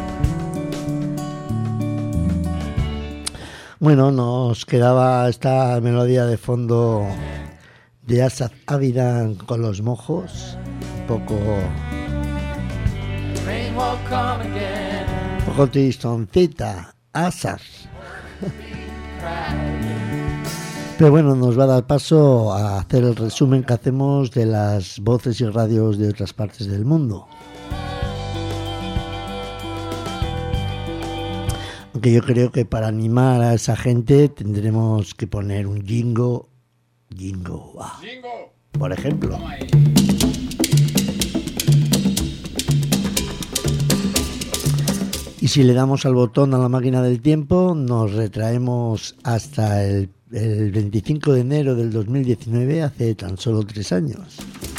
Bueno, nos quedaba esta melodía de fondo de Asaf Avidan con Los Mojos, un poco, un poco tristoncita, Asaf. Pero bueno, nos va a dar paso a hacer el resumen que hacemos de las voces y radios de otras partes del mundo. Aunque yo creo que para animar a esa gente tendremos que poner un jingo, jingo, ah, por ejemplo. Y si le damos al botón a la máquina del tiempo, nos retraemos hasta el el veinticinco de enero del dos mil diecinueve, hace tan solo tres años.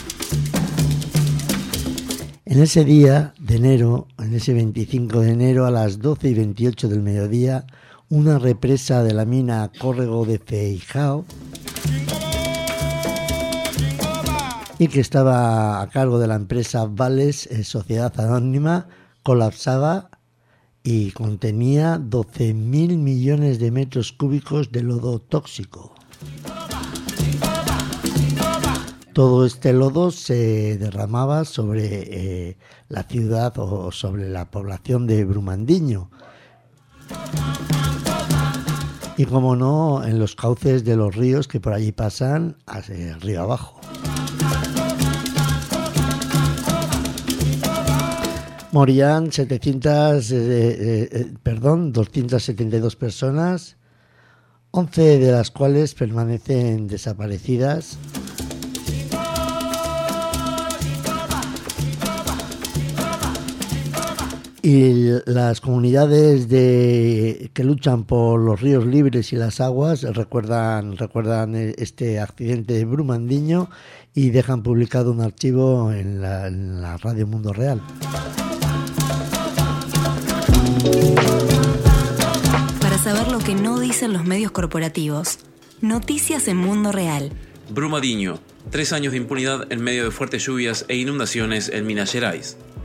En ese día de enero, en ese veinticinco de enero, a las doce y veintiocho del mediodía, una represa de la mina Córrego de Feijao, y que estaba a cargo de la empresa Vales, eh, Sociedad Anónima, colapsaba y contenía doce mil millones de metros cúbicos de lodo tóxico. Todo este lodo se derramaba sobre eh, la ciudad o sobre la población de Brumadinho. Y como no, en los cauces de los ríos que por allí pasan, hacia el río abajo. Morían setecientas, eh, eh, perdón, doscientas setenta y dos personas, once de las cuales permanecen desaparecidas. Y las comunidades de, que luchan por los ríos libres y las aguas recuerdan, recuerdan este accidente de Brumadinho y dejan publicado un archivo en la, en la Radio Mundo Real. Para saber lo que no dicen los medios corporativos, noticias en Mundo Real. Brumadinho, tres años de impunidad en medio de fuertes lluvias e inundaciones en Minas Gerais.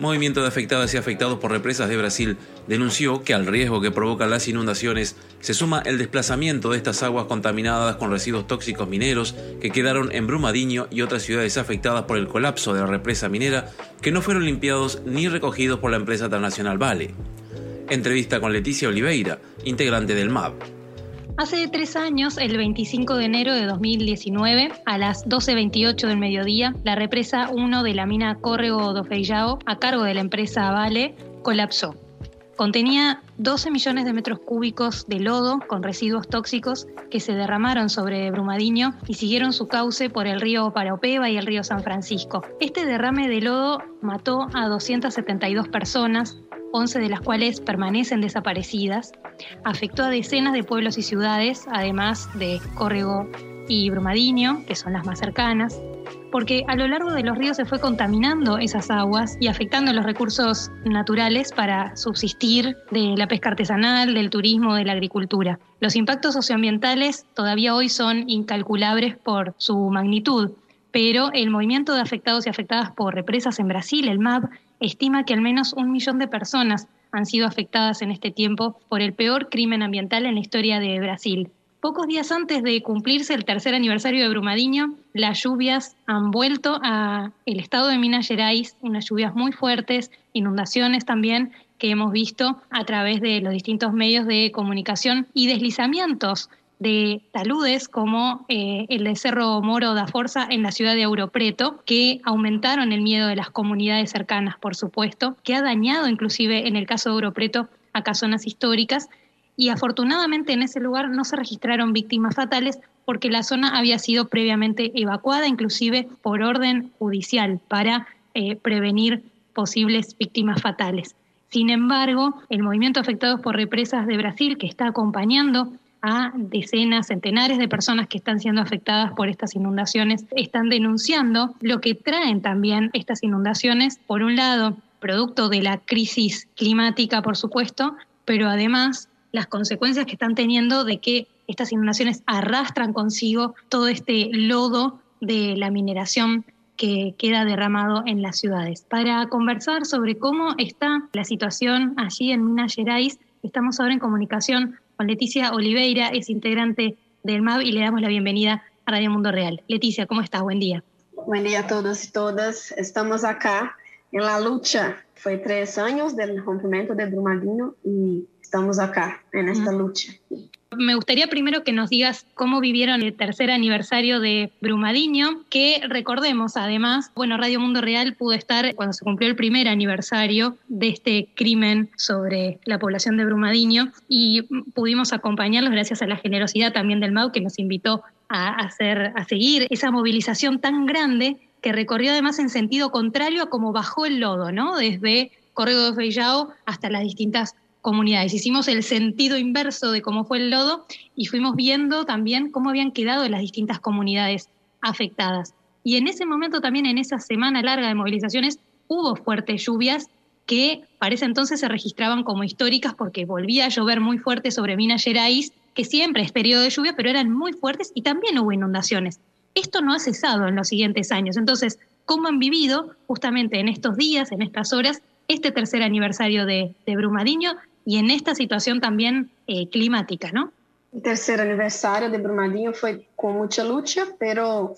Movimiento de Afectadas y Afectados por Represas de Brasil denunció que al riesgo que provocan las inundaciones se suma el desplazamiento de estas aguas contaminadas con residuos tóxicos mineros que quedaron en Brumadinho y otras ciudades afectadas por el colapso de la represa minera, que no fueron limpiados ni recogidos por la empresa transnacional Vale. Entrevista con Leticia Oliveira, integrante del M A B. Hace tres años, el veinticinco de enero de dos mil diecinueve, a las doce veintiocho del mediodía, la represa uno de la mina Córrego do Feijão, a cargo de la empresa Vale, colapsó. Contenía doce millones de metros cúbicos de lodo con residuos tóxicos que se derramaron sobre Brumadinho y siguieron su cauce por el río Paraopeba y el río San Francisco. Este derrame de lodo mató a doscientas setenta y dos personas, once de las cuales permanecen desaparecidas. Afectó a decenas de pueblos y ciudades, además de Córrego y Brumadinho, que son las más cercanas, porque a lo largo de los ríos se fue contaminando esas aguas y afectando los recursos naturales para subsistir de la pesca artesanal, del turismo, de la agricultura. Los impactos socioambientales todavía hoy son incalculables por su magnitud, pero el movimiento de afectados y afectadas por represas en Brasil, el M A B, estima que al menos un millón de personas han sido afectadas en este tiempo por el peor crimen ambiental en la historia de Brasil. Pocos días antes de cumplirse el tercer aniversario de Brumadinho, las lluvias han vuelto a el estado de Minas Gerais, unas lluvias muy fuertes, inundaciones también que hemos visto a través de los distintos medios de comunicación y deslizamientos de taludes como eh, el de Cerro Moro da Forza en la ciudad de Ouro Preto, que aumentaron el miedo de las comunidades cercanas, por supuesto, que ha dañado inclusive en el caso de Ouro Preto a casonas históricas, y afortunadamente en ese lugar no se registraron víctimas fatales porque la zona había sido previamente evacuada, inclusive por orden judicial, para eh, prevenir posibles víctimas fatales. Sin embargo, el movimiento Afectados por Represas de Brasil, que está acompañando a decenas, centenares de personas que están siendo afectadas por estas inundaciones, están denunciando lo que traen también estas inundaciones, por un lado, producto de la crisis climática, por supuesto, pero además las consecuencias que están teniendo de que estas inundaciones arrastran consigo todo este lodo de la mineración que queda derramado en las ciudades. Para conversar sobre cómo está la situación allí en Minas Gerais, estamos ahora en comunicación con Leticia Oliveira, es integrante del M A B, y le damos la bienvenida a Radio Mundo Real. Leticia, ¿cómo estás? Buen día. Buen día a todos y todas. Estamos acá en la lucha. Fue tres años del rompimiento de Brumadinho y estamos acá en esta lucha. Me gustaría primero que nos digas cómo vivieron el tercer aniversario de Brumadinho, que recordemos además, bueno, Radio Mundo Real pudo estar cuando se cumplió el primer aniversario de este crimen sobre la población de Brumadinho y pudimos acompañarlos gracias a la generosidad también del M A U, que nos invitó a, hacer, a seguir esa movilización tan grande que recorrió además en sentido contrario a cómo bajó el lodo, ¿no? Desde Córrego do Feijão hasta las distintas comunidades. Hicimos el sentido inverso de cómo fue el lodo y fuimos viendo también cómo habían quedado las distintas comunidades afectadas. Y en ese momento también, en esa semana larga de movilizaciones, hubo fuertes lluvias que para ese entonces se registraban como históricas porque volvía a llover muy fuerte sobre Minas Gerais, que siempre es periodo de lluvia, pero eran muy fuertes y también hubo inundaciones. Esto no ha cesado en los siguientes años. Entonces, ¿cómo han vivido justamente en estos días, en estas horas, este tercer aniversario de, de Brumadinho y en esta situación también eh, climática, ¿no? El tercer aniversario de Brumadinho fue con mucha lucha, pero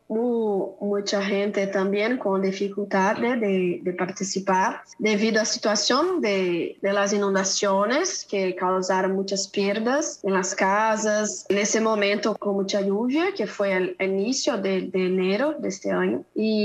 hubo mucha gente también con dificultad de, de participar debido a la situación de, de las inundaciones que causaron muchas pierdas en las casas. En ese momento con mucha lluvia, que fue el inicio de, de enero de este año.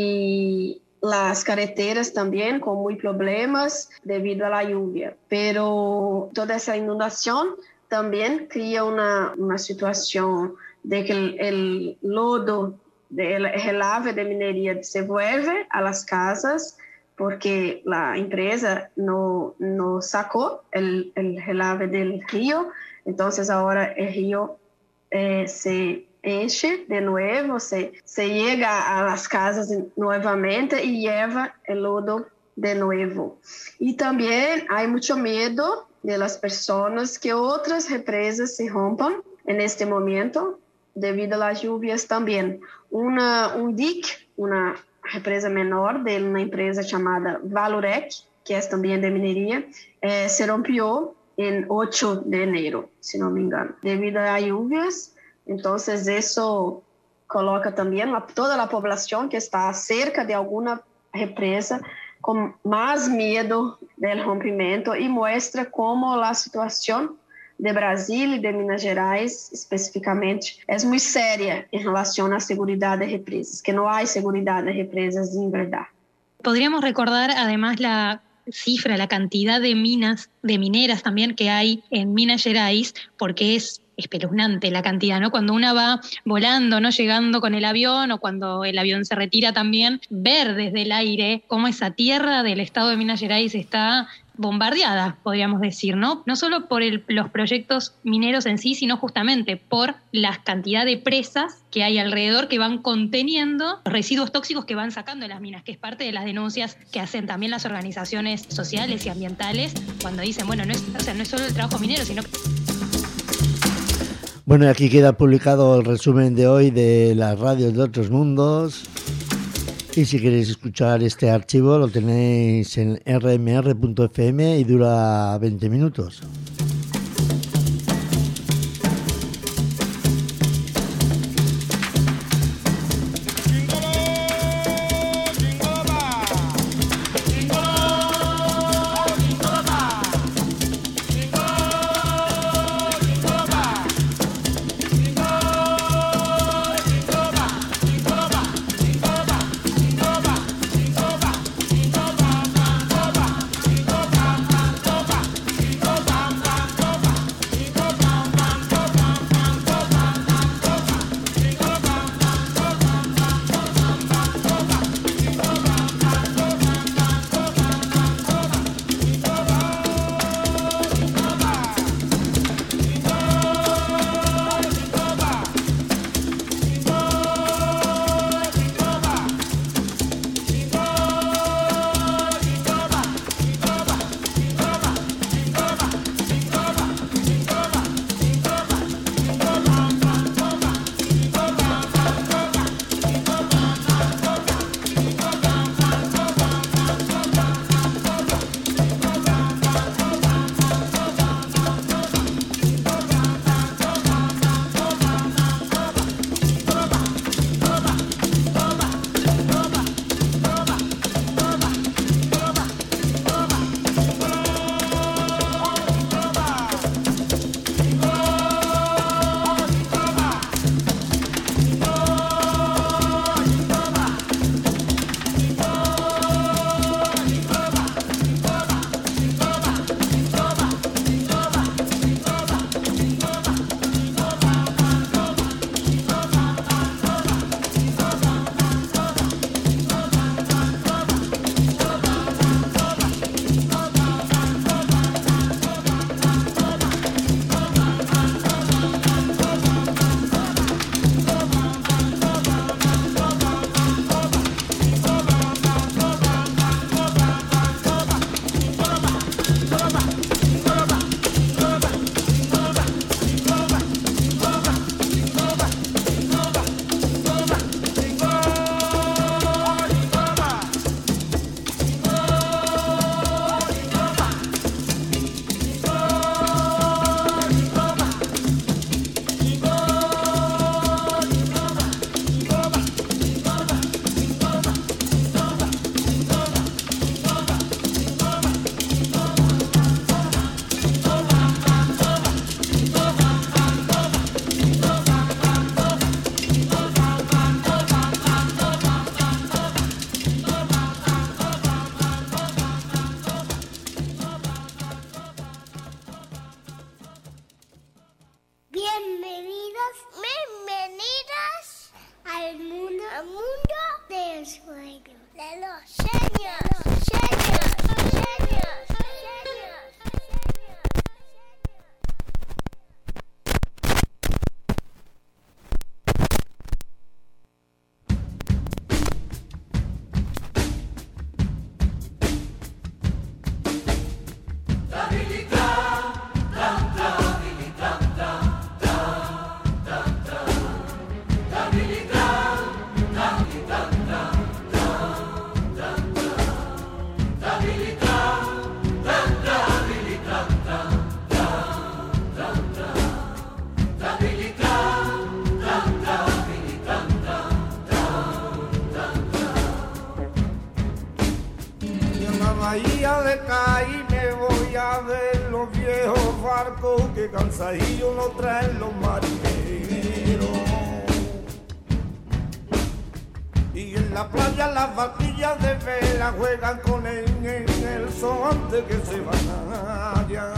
Y las carreteras también con muy problemas debido a la lluvia. Pero toda esa inundación también crea una, una situación de que el, el lodo del relave de minería se vuelve a las casas porque la empresa no, no sacó el, el relave del río. Entonces ahora el río eh, se enche de nuevo, se, se llega a las casas nuevamente y lleva el lodo de nuevo. Y también hay mucho miedo de las personas que otras represas se rompan en este momento debido a las lluvias también. Una, un dique, una represa menor de uma empresa chamada Valorec, que é também de mineria, eh, se rompió em oito de enero, se não me engano, devido a lluvias. Então, isso coloca também a, toda a população que está cerca de alguma represa com mais medo do rompimento e mostra como a situação de Brasil e de Minas Gerais, especificamente, é muito séria em relação à segurança de represas, que não há segurança de represas em verdade. Podríamos recordar además la cifra, la cantidad de minas, de mineras también que hay en Minas Gerais, porque es espeluznante la cantidad, ¿no? Cuando una va volando, ¿no? Llegando con el avión o cuando el avión se retira también, ver desde el aire cómo esa tierra del estado de Minas Gerais está bombardeada, podríamos decir, ¿no? No solo por el, los proyectos mineros en sí, sino justamente por la cantidad de presas que hay alrededor que van conteniendo los residuos tóxicos que van sacando de las minas, que es parte de las denuncias que hacen también las organizaciones sociales y ambientales cuando dicen, bueno, no es, o sea, no es solo el trabajo minero, sino que... Bueno, aquí queda publicado el resumen de hoy de las radios de otros mundos. Y si queréis escuchar este archivo lo tenéis en erre eme erre punto efe eme y dura veinte minutos. Bam, bam. barco que cansadillo no traen los marineros. Y en la playa las vaquillas de vela juegan con él en el sol antes que se vayan.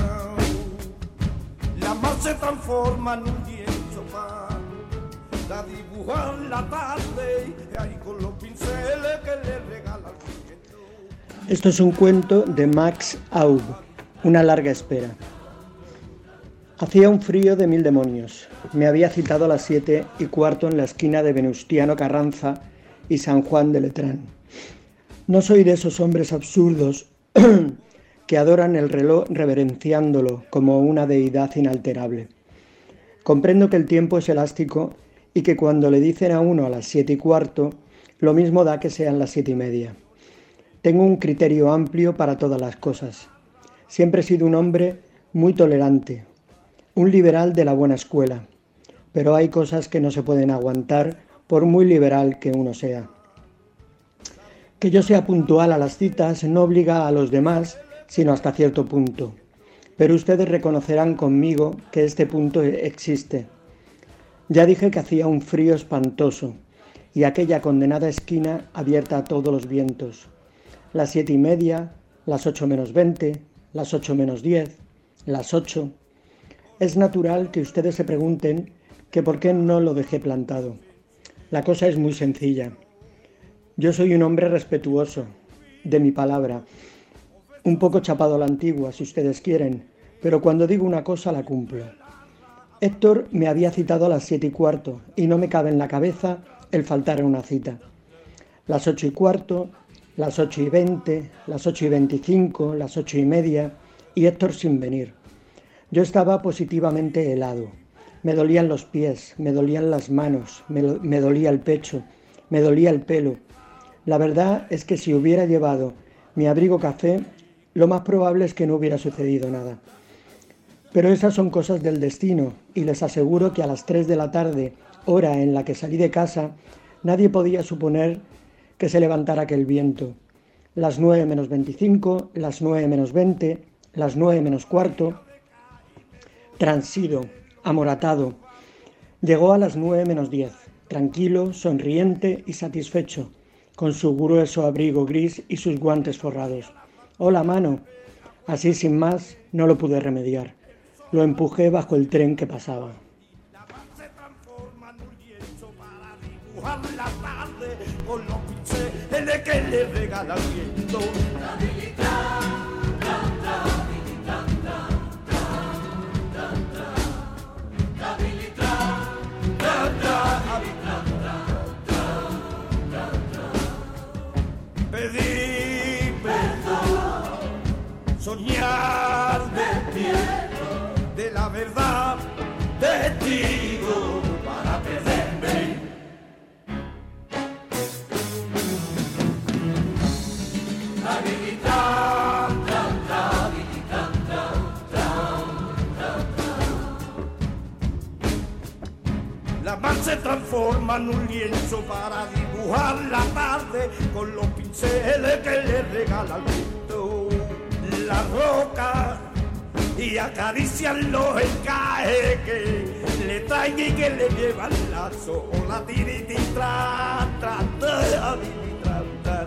La mar se transforma en un lienzo para la dibujar la tarde, ahí con los pinceles que le regalan. Esto es un cuento de Max Aub, Una larga espera. Hacía un frío de mil demonios. Me había citado a las siete y cuarto en la esquina de Venustiano Carranza y San Juan de Letrán. No soy de esos hombres absurdos que adoran el reloj reverenciándolo como una deidad inalterable. Comprendo que el tiempo es elástico y que cuando le dicen a uno a las siete y cuarto, lo mismo da que sean las siete y media. Tengo un criterio amplio para todas las cosas. Siempre he sido un hombre muy tolerante, un liberal de la buena escuela, pero hay cosas que no se pueden aguantar por muy liberal que uno sea. Que yo sea puntual a las citas no obliga a los demás, sino hasta cierto punto. Pero ustedes reconocerán conmigo que este punto existe. Ya dije que hacía un frío espantoso y aquella condenada esquina abierta a todos los vientos. Las siete y media, las ocho menos veinte, las ocho menos diez, las ocho. Es natural que ustedes se pregunten que por qué no lo dejé plantado. La cosa es muy sencilla. Yo soy un hombre respetuoso de mi palabra, un poco chapado a la antigua, si ustedes quieren, pero cuando digo una cosa la cumplo. Héctor me había citado a las siete y cuarto y no me cabe en la cabeza el faltar a una cita. Las ocho y cuarto, las ocho y veinte, las ocho y veinticinco, las ocho y media y Héctor sin venir. Yo estaba positivamente helado. Me dolían los pies, me dolían las manos, me, me dolía el pecho, me dolía el pelo. La verdad es que si hubiera llevado mi abrigo café, lo más probable es que no hubiera sucedido nada. Pero esas son cosas del destino y les aseguro que a las tres de la tarde, hora en la que salí de casa, nadie podía suponer que se levantara aquel viento. Las nueve menos veinticinco, las nueve menos veinte, las nueve menos cuarto. Transido, amoratado. Llegó a las nueve menos diez, tranquilo, sonriente y satisfecho, con su grueso abrigo gris y sus guantes forrados. Hola, mano. Así sin más, no lo pude remediar. Lo empujé bajo el tren que pasaba. La tarde con los pinceles que le regala el viento. Pedir perdón, soñar de ti, de la verdad, testigo para perderme. La mar se transforma en un lienzo para dibujar la tarde con los pinceles que le regala el viento. La roca y acarician los encajes que le traen y que le llevan la sola tiriti tra tra tra tra tra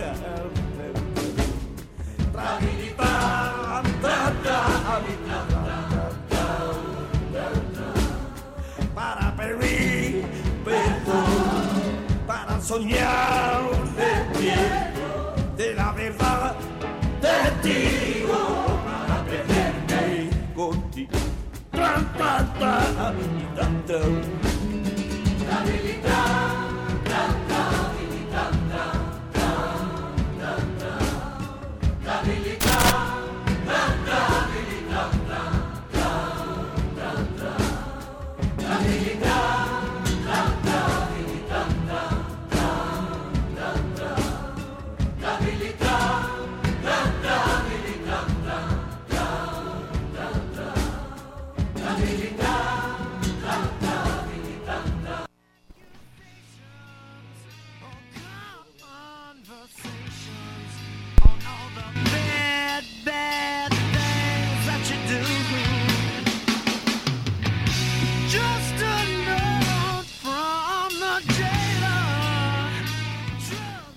para pedir perdón, para soñar de pie, de la verdad, testigo, para perderme contigo. Tra, tra, tra, tra, tra.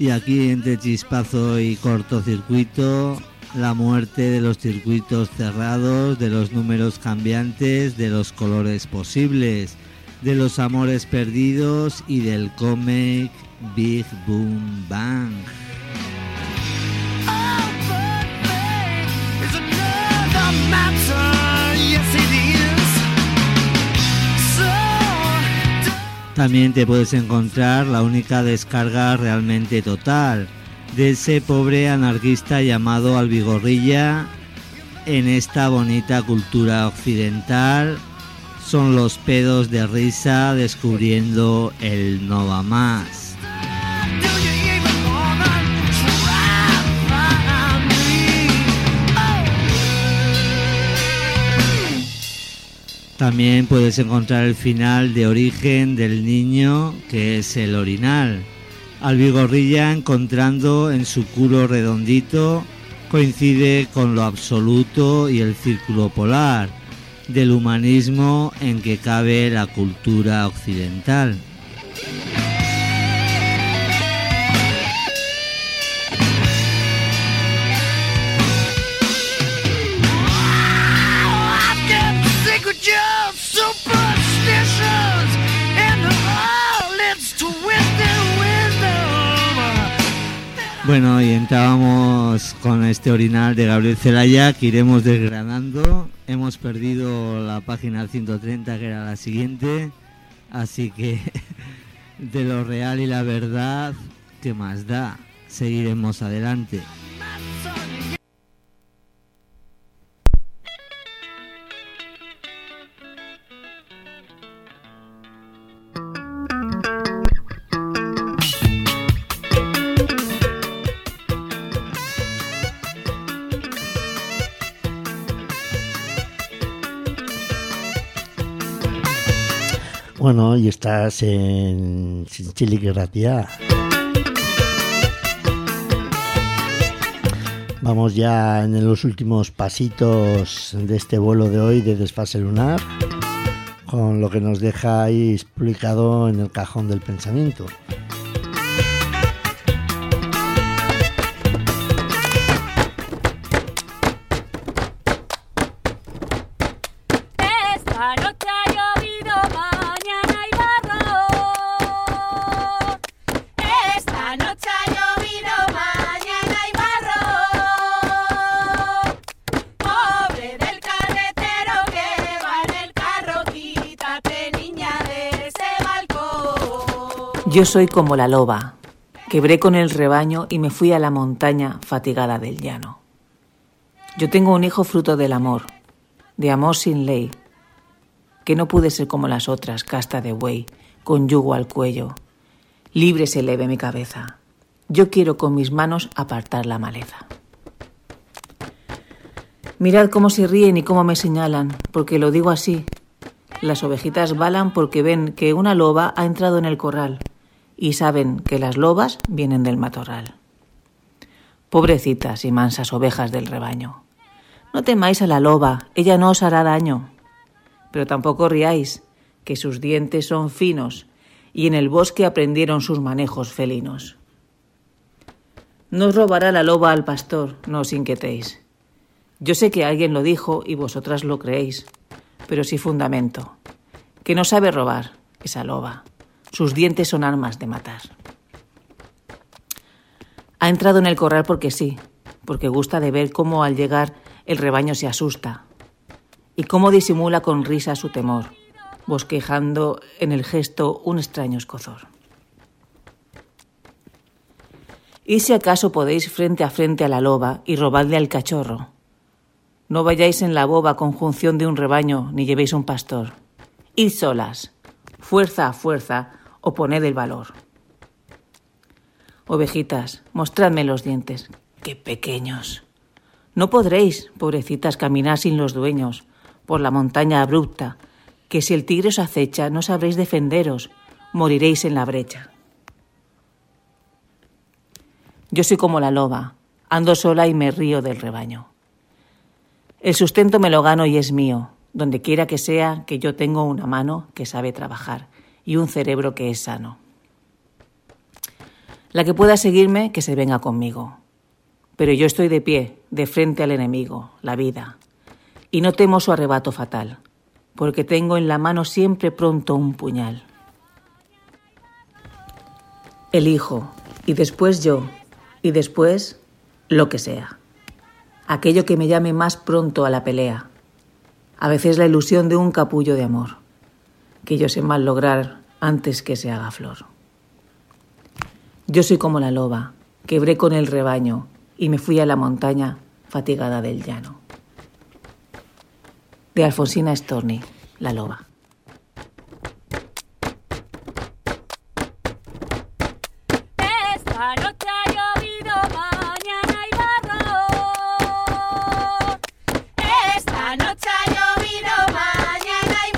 Y aquí, entre chispazo y cortocircuito, la muerte de los circuitos cerrados, de los números cambiantes, de los colores posibles, de los amores perdidos y del cómic Big Boom Bang. También te puedes encontrar la única descarga realmente total de ese pobre anarquista llamado Albigorrilla en esta bonita cultura occidental. Son los pedos de risa descubriendo el no va más. También puedes encontrar el final de origen del niño, que es el orinal. Albigorrilla, encontrando en su culo redondito, coincide con lo absoluto y el círculo polar del humanismo en que cabe la cultura occidental. Bueno, y entrábamos con este orinal de Gabriel Celaya que iremos desgranando. Hemos perdido la página ciento treinta, que era la siguiente, así que de lo real y la verdad, ¿qué más da? Seguiremos adelante. Bueno, y estás en Chile que ratia. Vamos ya en los últimos pasitos de este vuelo de hoy de Desfase Lunar, con lo que nos deja ahí explicado en el cajón del pensamiento. Yo soy como la loba, quebré con el rebaño y me fui a la montaña fatigada del llano. Yo tengo un hijo fruto del amor, de amor sin ley, que no pude ser como las otras, casta de buey, con yugo al cuello. Libre se eleve mi cabeza. Yo quiero con mis manos apartar la maleza. Mirad cómo se ríen y cómo me señalan, porque lo digo así. Las ovejitas balan porque ven que una loba ha entrado en el corral y saben que las lobas vienen del matorral. Pobrecitas y mansas ovejas del rebaño, no temáis a la loba, ella no os hará daño. Pero tampoco riáis, que sus dientes son finos y en el bosque aprendieron sus manejos felinos. No os robará la loba al pastor, no os inquietéis. Yo sé que alguien lo dijo y vosotras lo creéis, pero sí fundamento, que no sabe robar esa loba. Sus dientes son armas de matar. Ha entrado en el corral porque sí, porque gusta de ver cómo al llegar el rebaño se asusta y cómo disimula con risa su temor, bosquejando en el gesto un extraño escozor. Y si acaso podéis frente a frente a la loba y robadle al cachorro, no vayáis en la boba conjunción de un rebaño ni llevéis un pastor. Id solas, fuerza a fuerza, o poned el valor. Ovejitas, mostradme los dientes, qué pequeños. No podréis, pobrecitas, caminar sin los dueños por la montaña abrupta, que si el tigre os acecha no sabréis defenderos, moriréis en la brecha. Yo soy como la loba, ando sola y me río del rebaño. El sustento me lo gano y es mío, donde quiera que sea que yo tengo una mano que sabe trabajar y un cerebro que es sano. La que pueda seguirme, que se venga conmigo. Pero yo estoy de pie, de frente al enemigo, la vida, y no temo su arrebato fatal, porque tengo en la mano siempre pronto un puñal. Elijo, y después yo, y después lo que sea. Aquello que me llame más pronto a la pelea. A veces la ilusión de un capullo de amor, que yo sé mal lograr antes que se haga flor. Yo soy como la loba, quebré con el rebaño y me fui a la montaña fatigada del llano. De Alfonsina Storni, La loba. Esta noche ha llovido, mañana hay barro. Esta noche ha llovido, mañana hay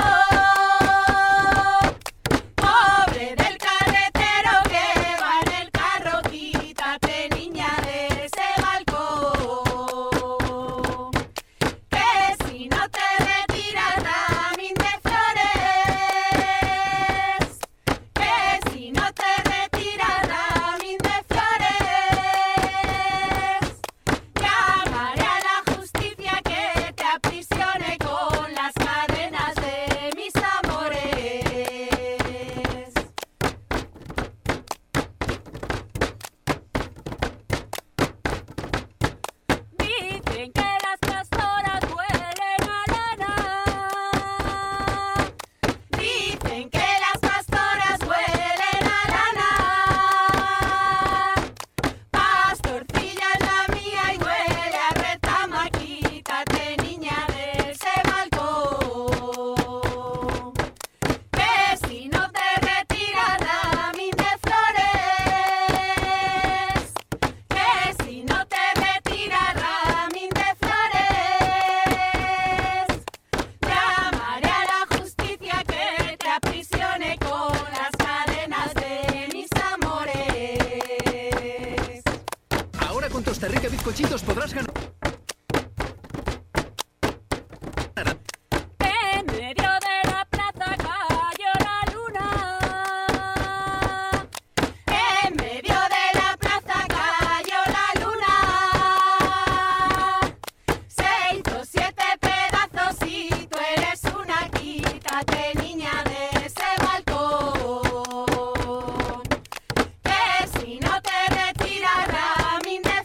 barro. Pobre del carretero que va en el carro, quítate, niña, de ese balcón. Que si no te retiras, ramín de flores. Que si no te retiras, ramín de flores. Llamaré a la justicia que te aprisione con las cadenas de mis amores. Dicen que las pastoras huelen a lana. Dicen que las pastoras huelen a lana. Pastorcilla es la mía y huele a retama. Quítate, niña, de ese balcón. Que si no te retiras, ramín de flores. Que si no te retiras, ramín de flores. Llamaré a la justicia que te aprisione con las cadenas de mis amores. Ahora con Tosta Rica bizcochitos podrás ganar. En medio de la plaza cayó la luna. En medio de la plaza cayó la luna. Se hizo siete pedazos y tú eres una. Quítate, niña, de ese balcón. Que si no te retiras, ramín de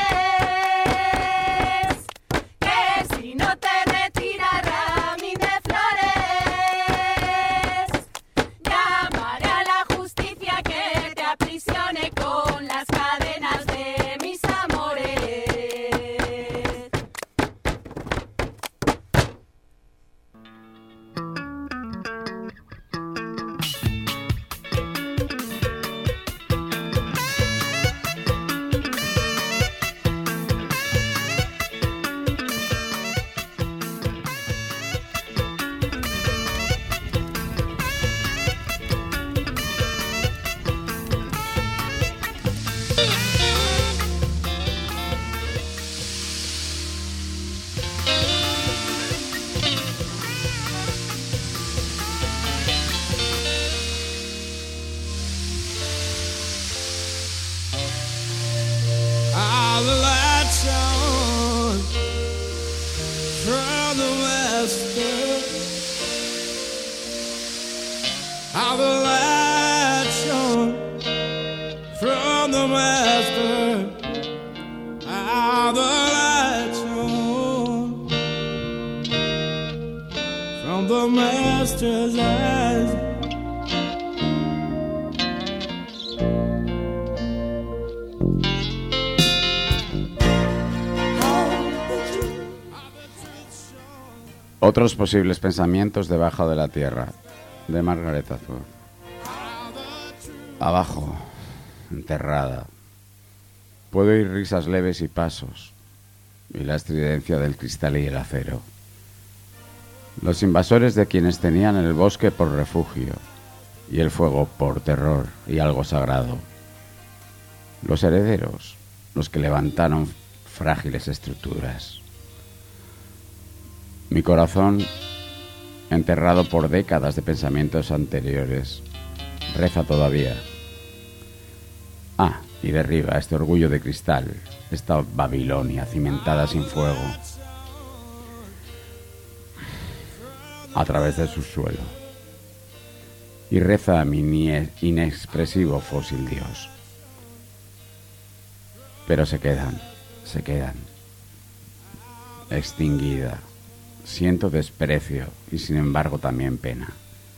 flores. Que si no te retiras, ramín de flores. Llamaré a la justicia que te aprisione con las cadenas de mis amores. All the lights on from the western. All the lights on from the western. All the lights on from the master's eyes. Otros posibles pensamientos debajo de la tierra, de Margaret Atwood. Abajo, enterrada, puedo oír risas leves y pasos, y la estridencia del cristal y el acero. Los invasores de quienes tenían el bosque por refugio, y el fuego por terror y algo sagrado. Los herederos, los que levantaron frágiles estructuras. Mi corazón, enterrado por décadas de pensamientos anteriores, reza todavía. y derriba este orgullo de cristal, esta Babilonia cimentada sin fuego, a través del subsuelo, y reza a mi inexpresivo fósil dios. Pero se quedan, se quedan. Extinguida. Siento desprecio y sin embargo también pena.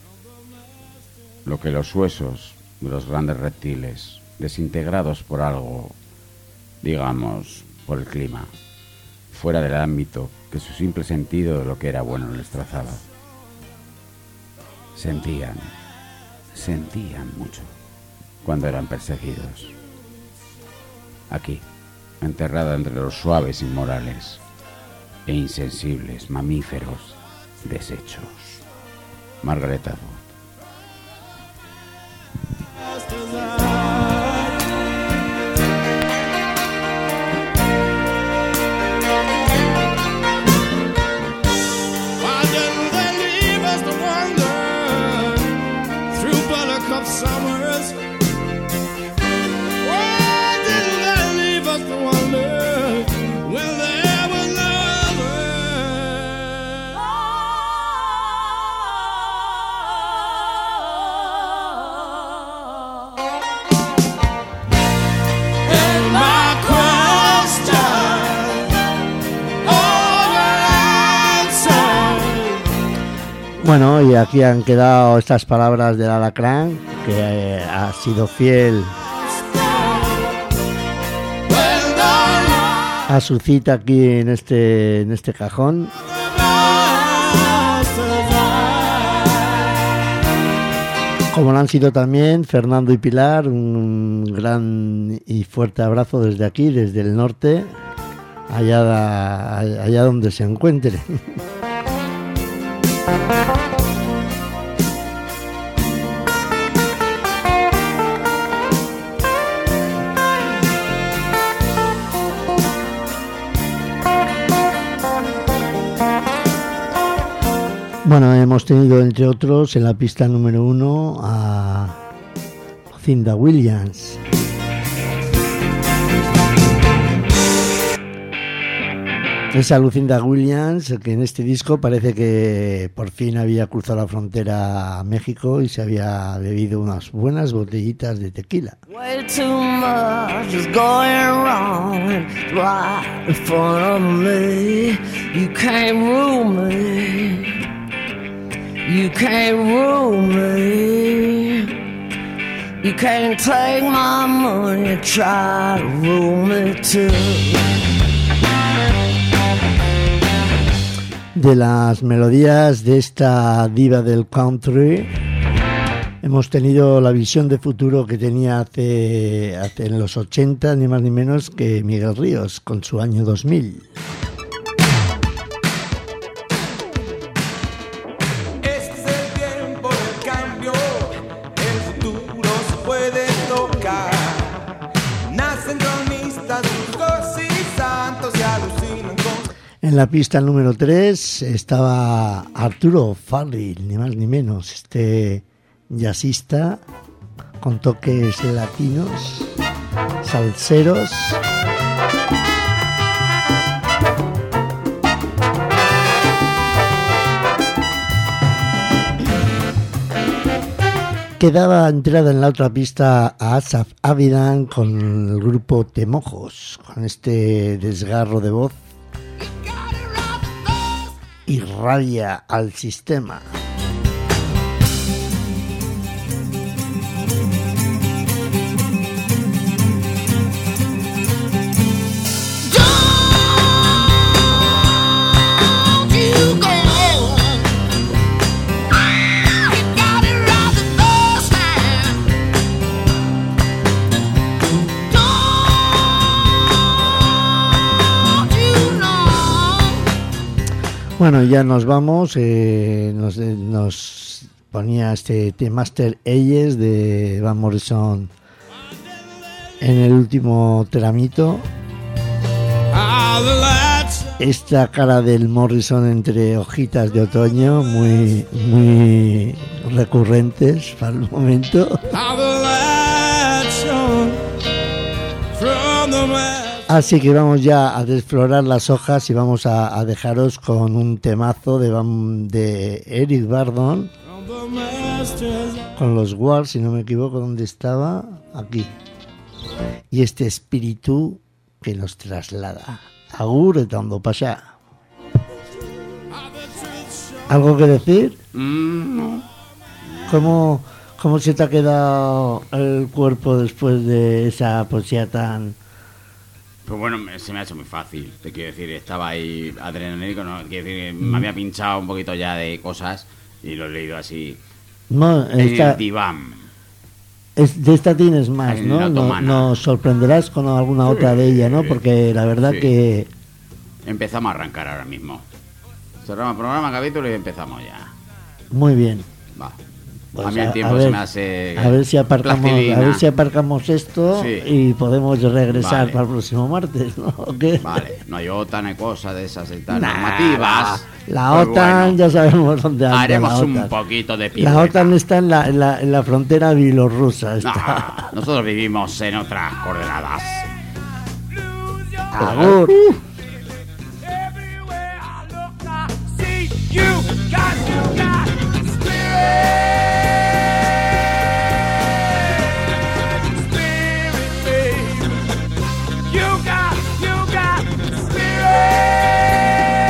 Lo que los huesos de los grandes reptiles, desintegrados por algo, digamos, por el clima, fuera del ámbito que su simple sentido de lo que era bueno les trazaba. Sentían, sentían mucho cuando eran perseguidos. Aquí, enterrada entre los suaves inmorales e insensibles mamíferos deshechos. Margaret Atwood. Summers, why didn't they leave us to wonder when there was no and my question over. Bueno, y aquí han quedado estas palabras del Alacrán, que eh, ha sido fiel a su cita aquí en este, en este cajón. Como lo han sido también Fernando y Pilar, un gran y fuerte abrazo desde aquí, desde el norte, allá, allá donde se encuentre. Bueno, hemos tenido entre otros en la pista número uno a Lucinda Williams. Esa Lucinda Williams, que en este disco parece que por fin había cruzado la frontera a México y se había bebido unas buenas botellitas de tequila. Way too much is going wrong right in front of me. You can't rule me. You can't rule me. You can't take my money, try to rule me too. De las melodías de esta diva del country, hemos tenido la visión de futuro que tenía hace, hace en los ochenta, ni más ni menos que Miguel Ríos, con su año dos mil. En la pista número tres estaba Arturo Farril, ni más ni menos, este jazzista con toques latinos, salseros. Quedaba entrada en la otra pista a Asaf Avidan con el grupo Temojos, con este desgarro de voz. Irradia al sistema. Bueno, ya nos vamos, eh, nos, nos ponía este T-Master Eyes de Van Morrison en el último tramito. Esta cara del Morrison entre hojitas de otoño, muy, muy recurrentes para el momento. Así que vamos ya a desflorar las hojas y vamos a, a dejaros con un temazo de, de Eric Burdon, con los Wars, si no me equivoco, ¿dónde estaba? Aquí. Y este espíritu que nos traslada. Agur etando pasá. ¿Algo que decir? Mm, no. ¿Cómo, ¿Cómo se te ha quedado el cuerpo después de esa poesía tan...? Pues bueno, se me ha hecho muy fácil. Te quiero decir, estaba ahí adrenalínico, no, quiero decir, me había pinchado un poquito ya de cosas y lo he leído así. No, esta, el diván. Es, de esta tienes más, En ¿no? la No- otomana. Nos sorprenderás con alguna Sí, otra de ella, ¿no? Porque la verdad sí. que... Empezamos a arrancar ahora mismo. Cerramos el programa, capítulo y empezamos ya. Muy bien. Va. Pues a mí el tiempo ver, se me hace... a ver si aparcamos, a plastilina. ver si aparcamos esto Sí. y podemos regresar Vale. para el próximo martes, ¿no? ¿O qué? Vale, no hay OTAN, hay cosas de esas y tal, Nah, normativas. La Pues OTAN, bueno, ya sabemos dónde anda haremos la un OTAN. poquito de La pirueta. OTAN está en la, en la, en la frontera bielorrusa. Está. Nah, nosotros vivimos en otras coordenadas. Agur. You got, you got spirit, spirit, baby. You got, you got spirit,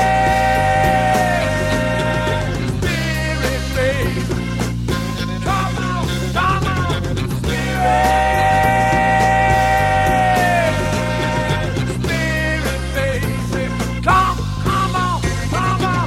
spirit, baby. Come on, come on, spirit, spirit, baby. Come, come on, come on.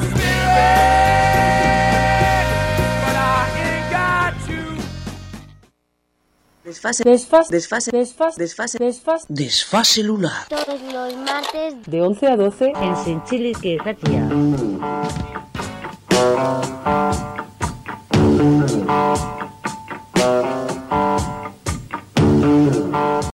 Desfase, desfase, desfase, desfase, desfase, desfase. Desfase lunar. Todos los martes De once a doce En Sintzilik irratia.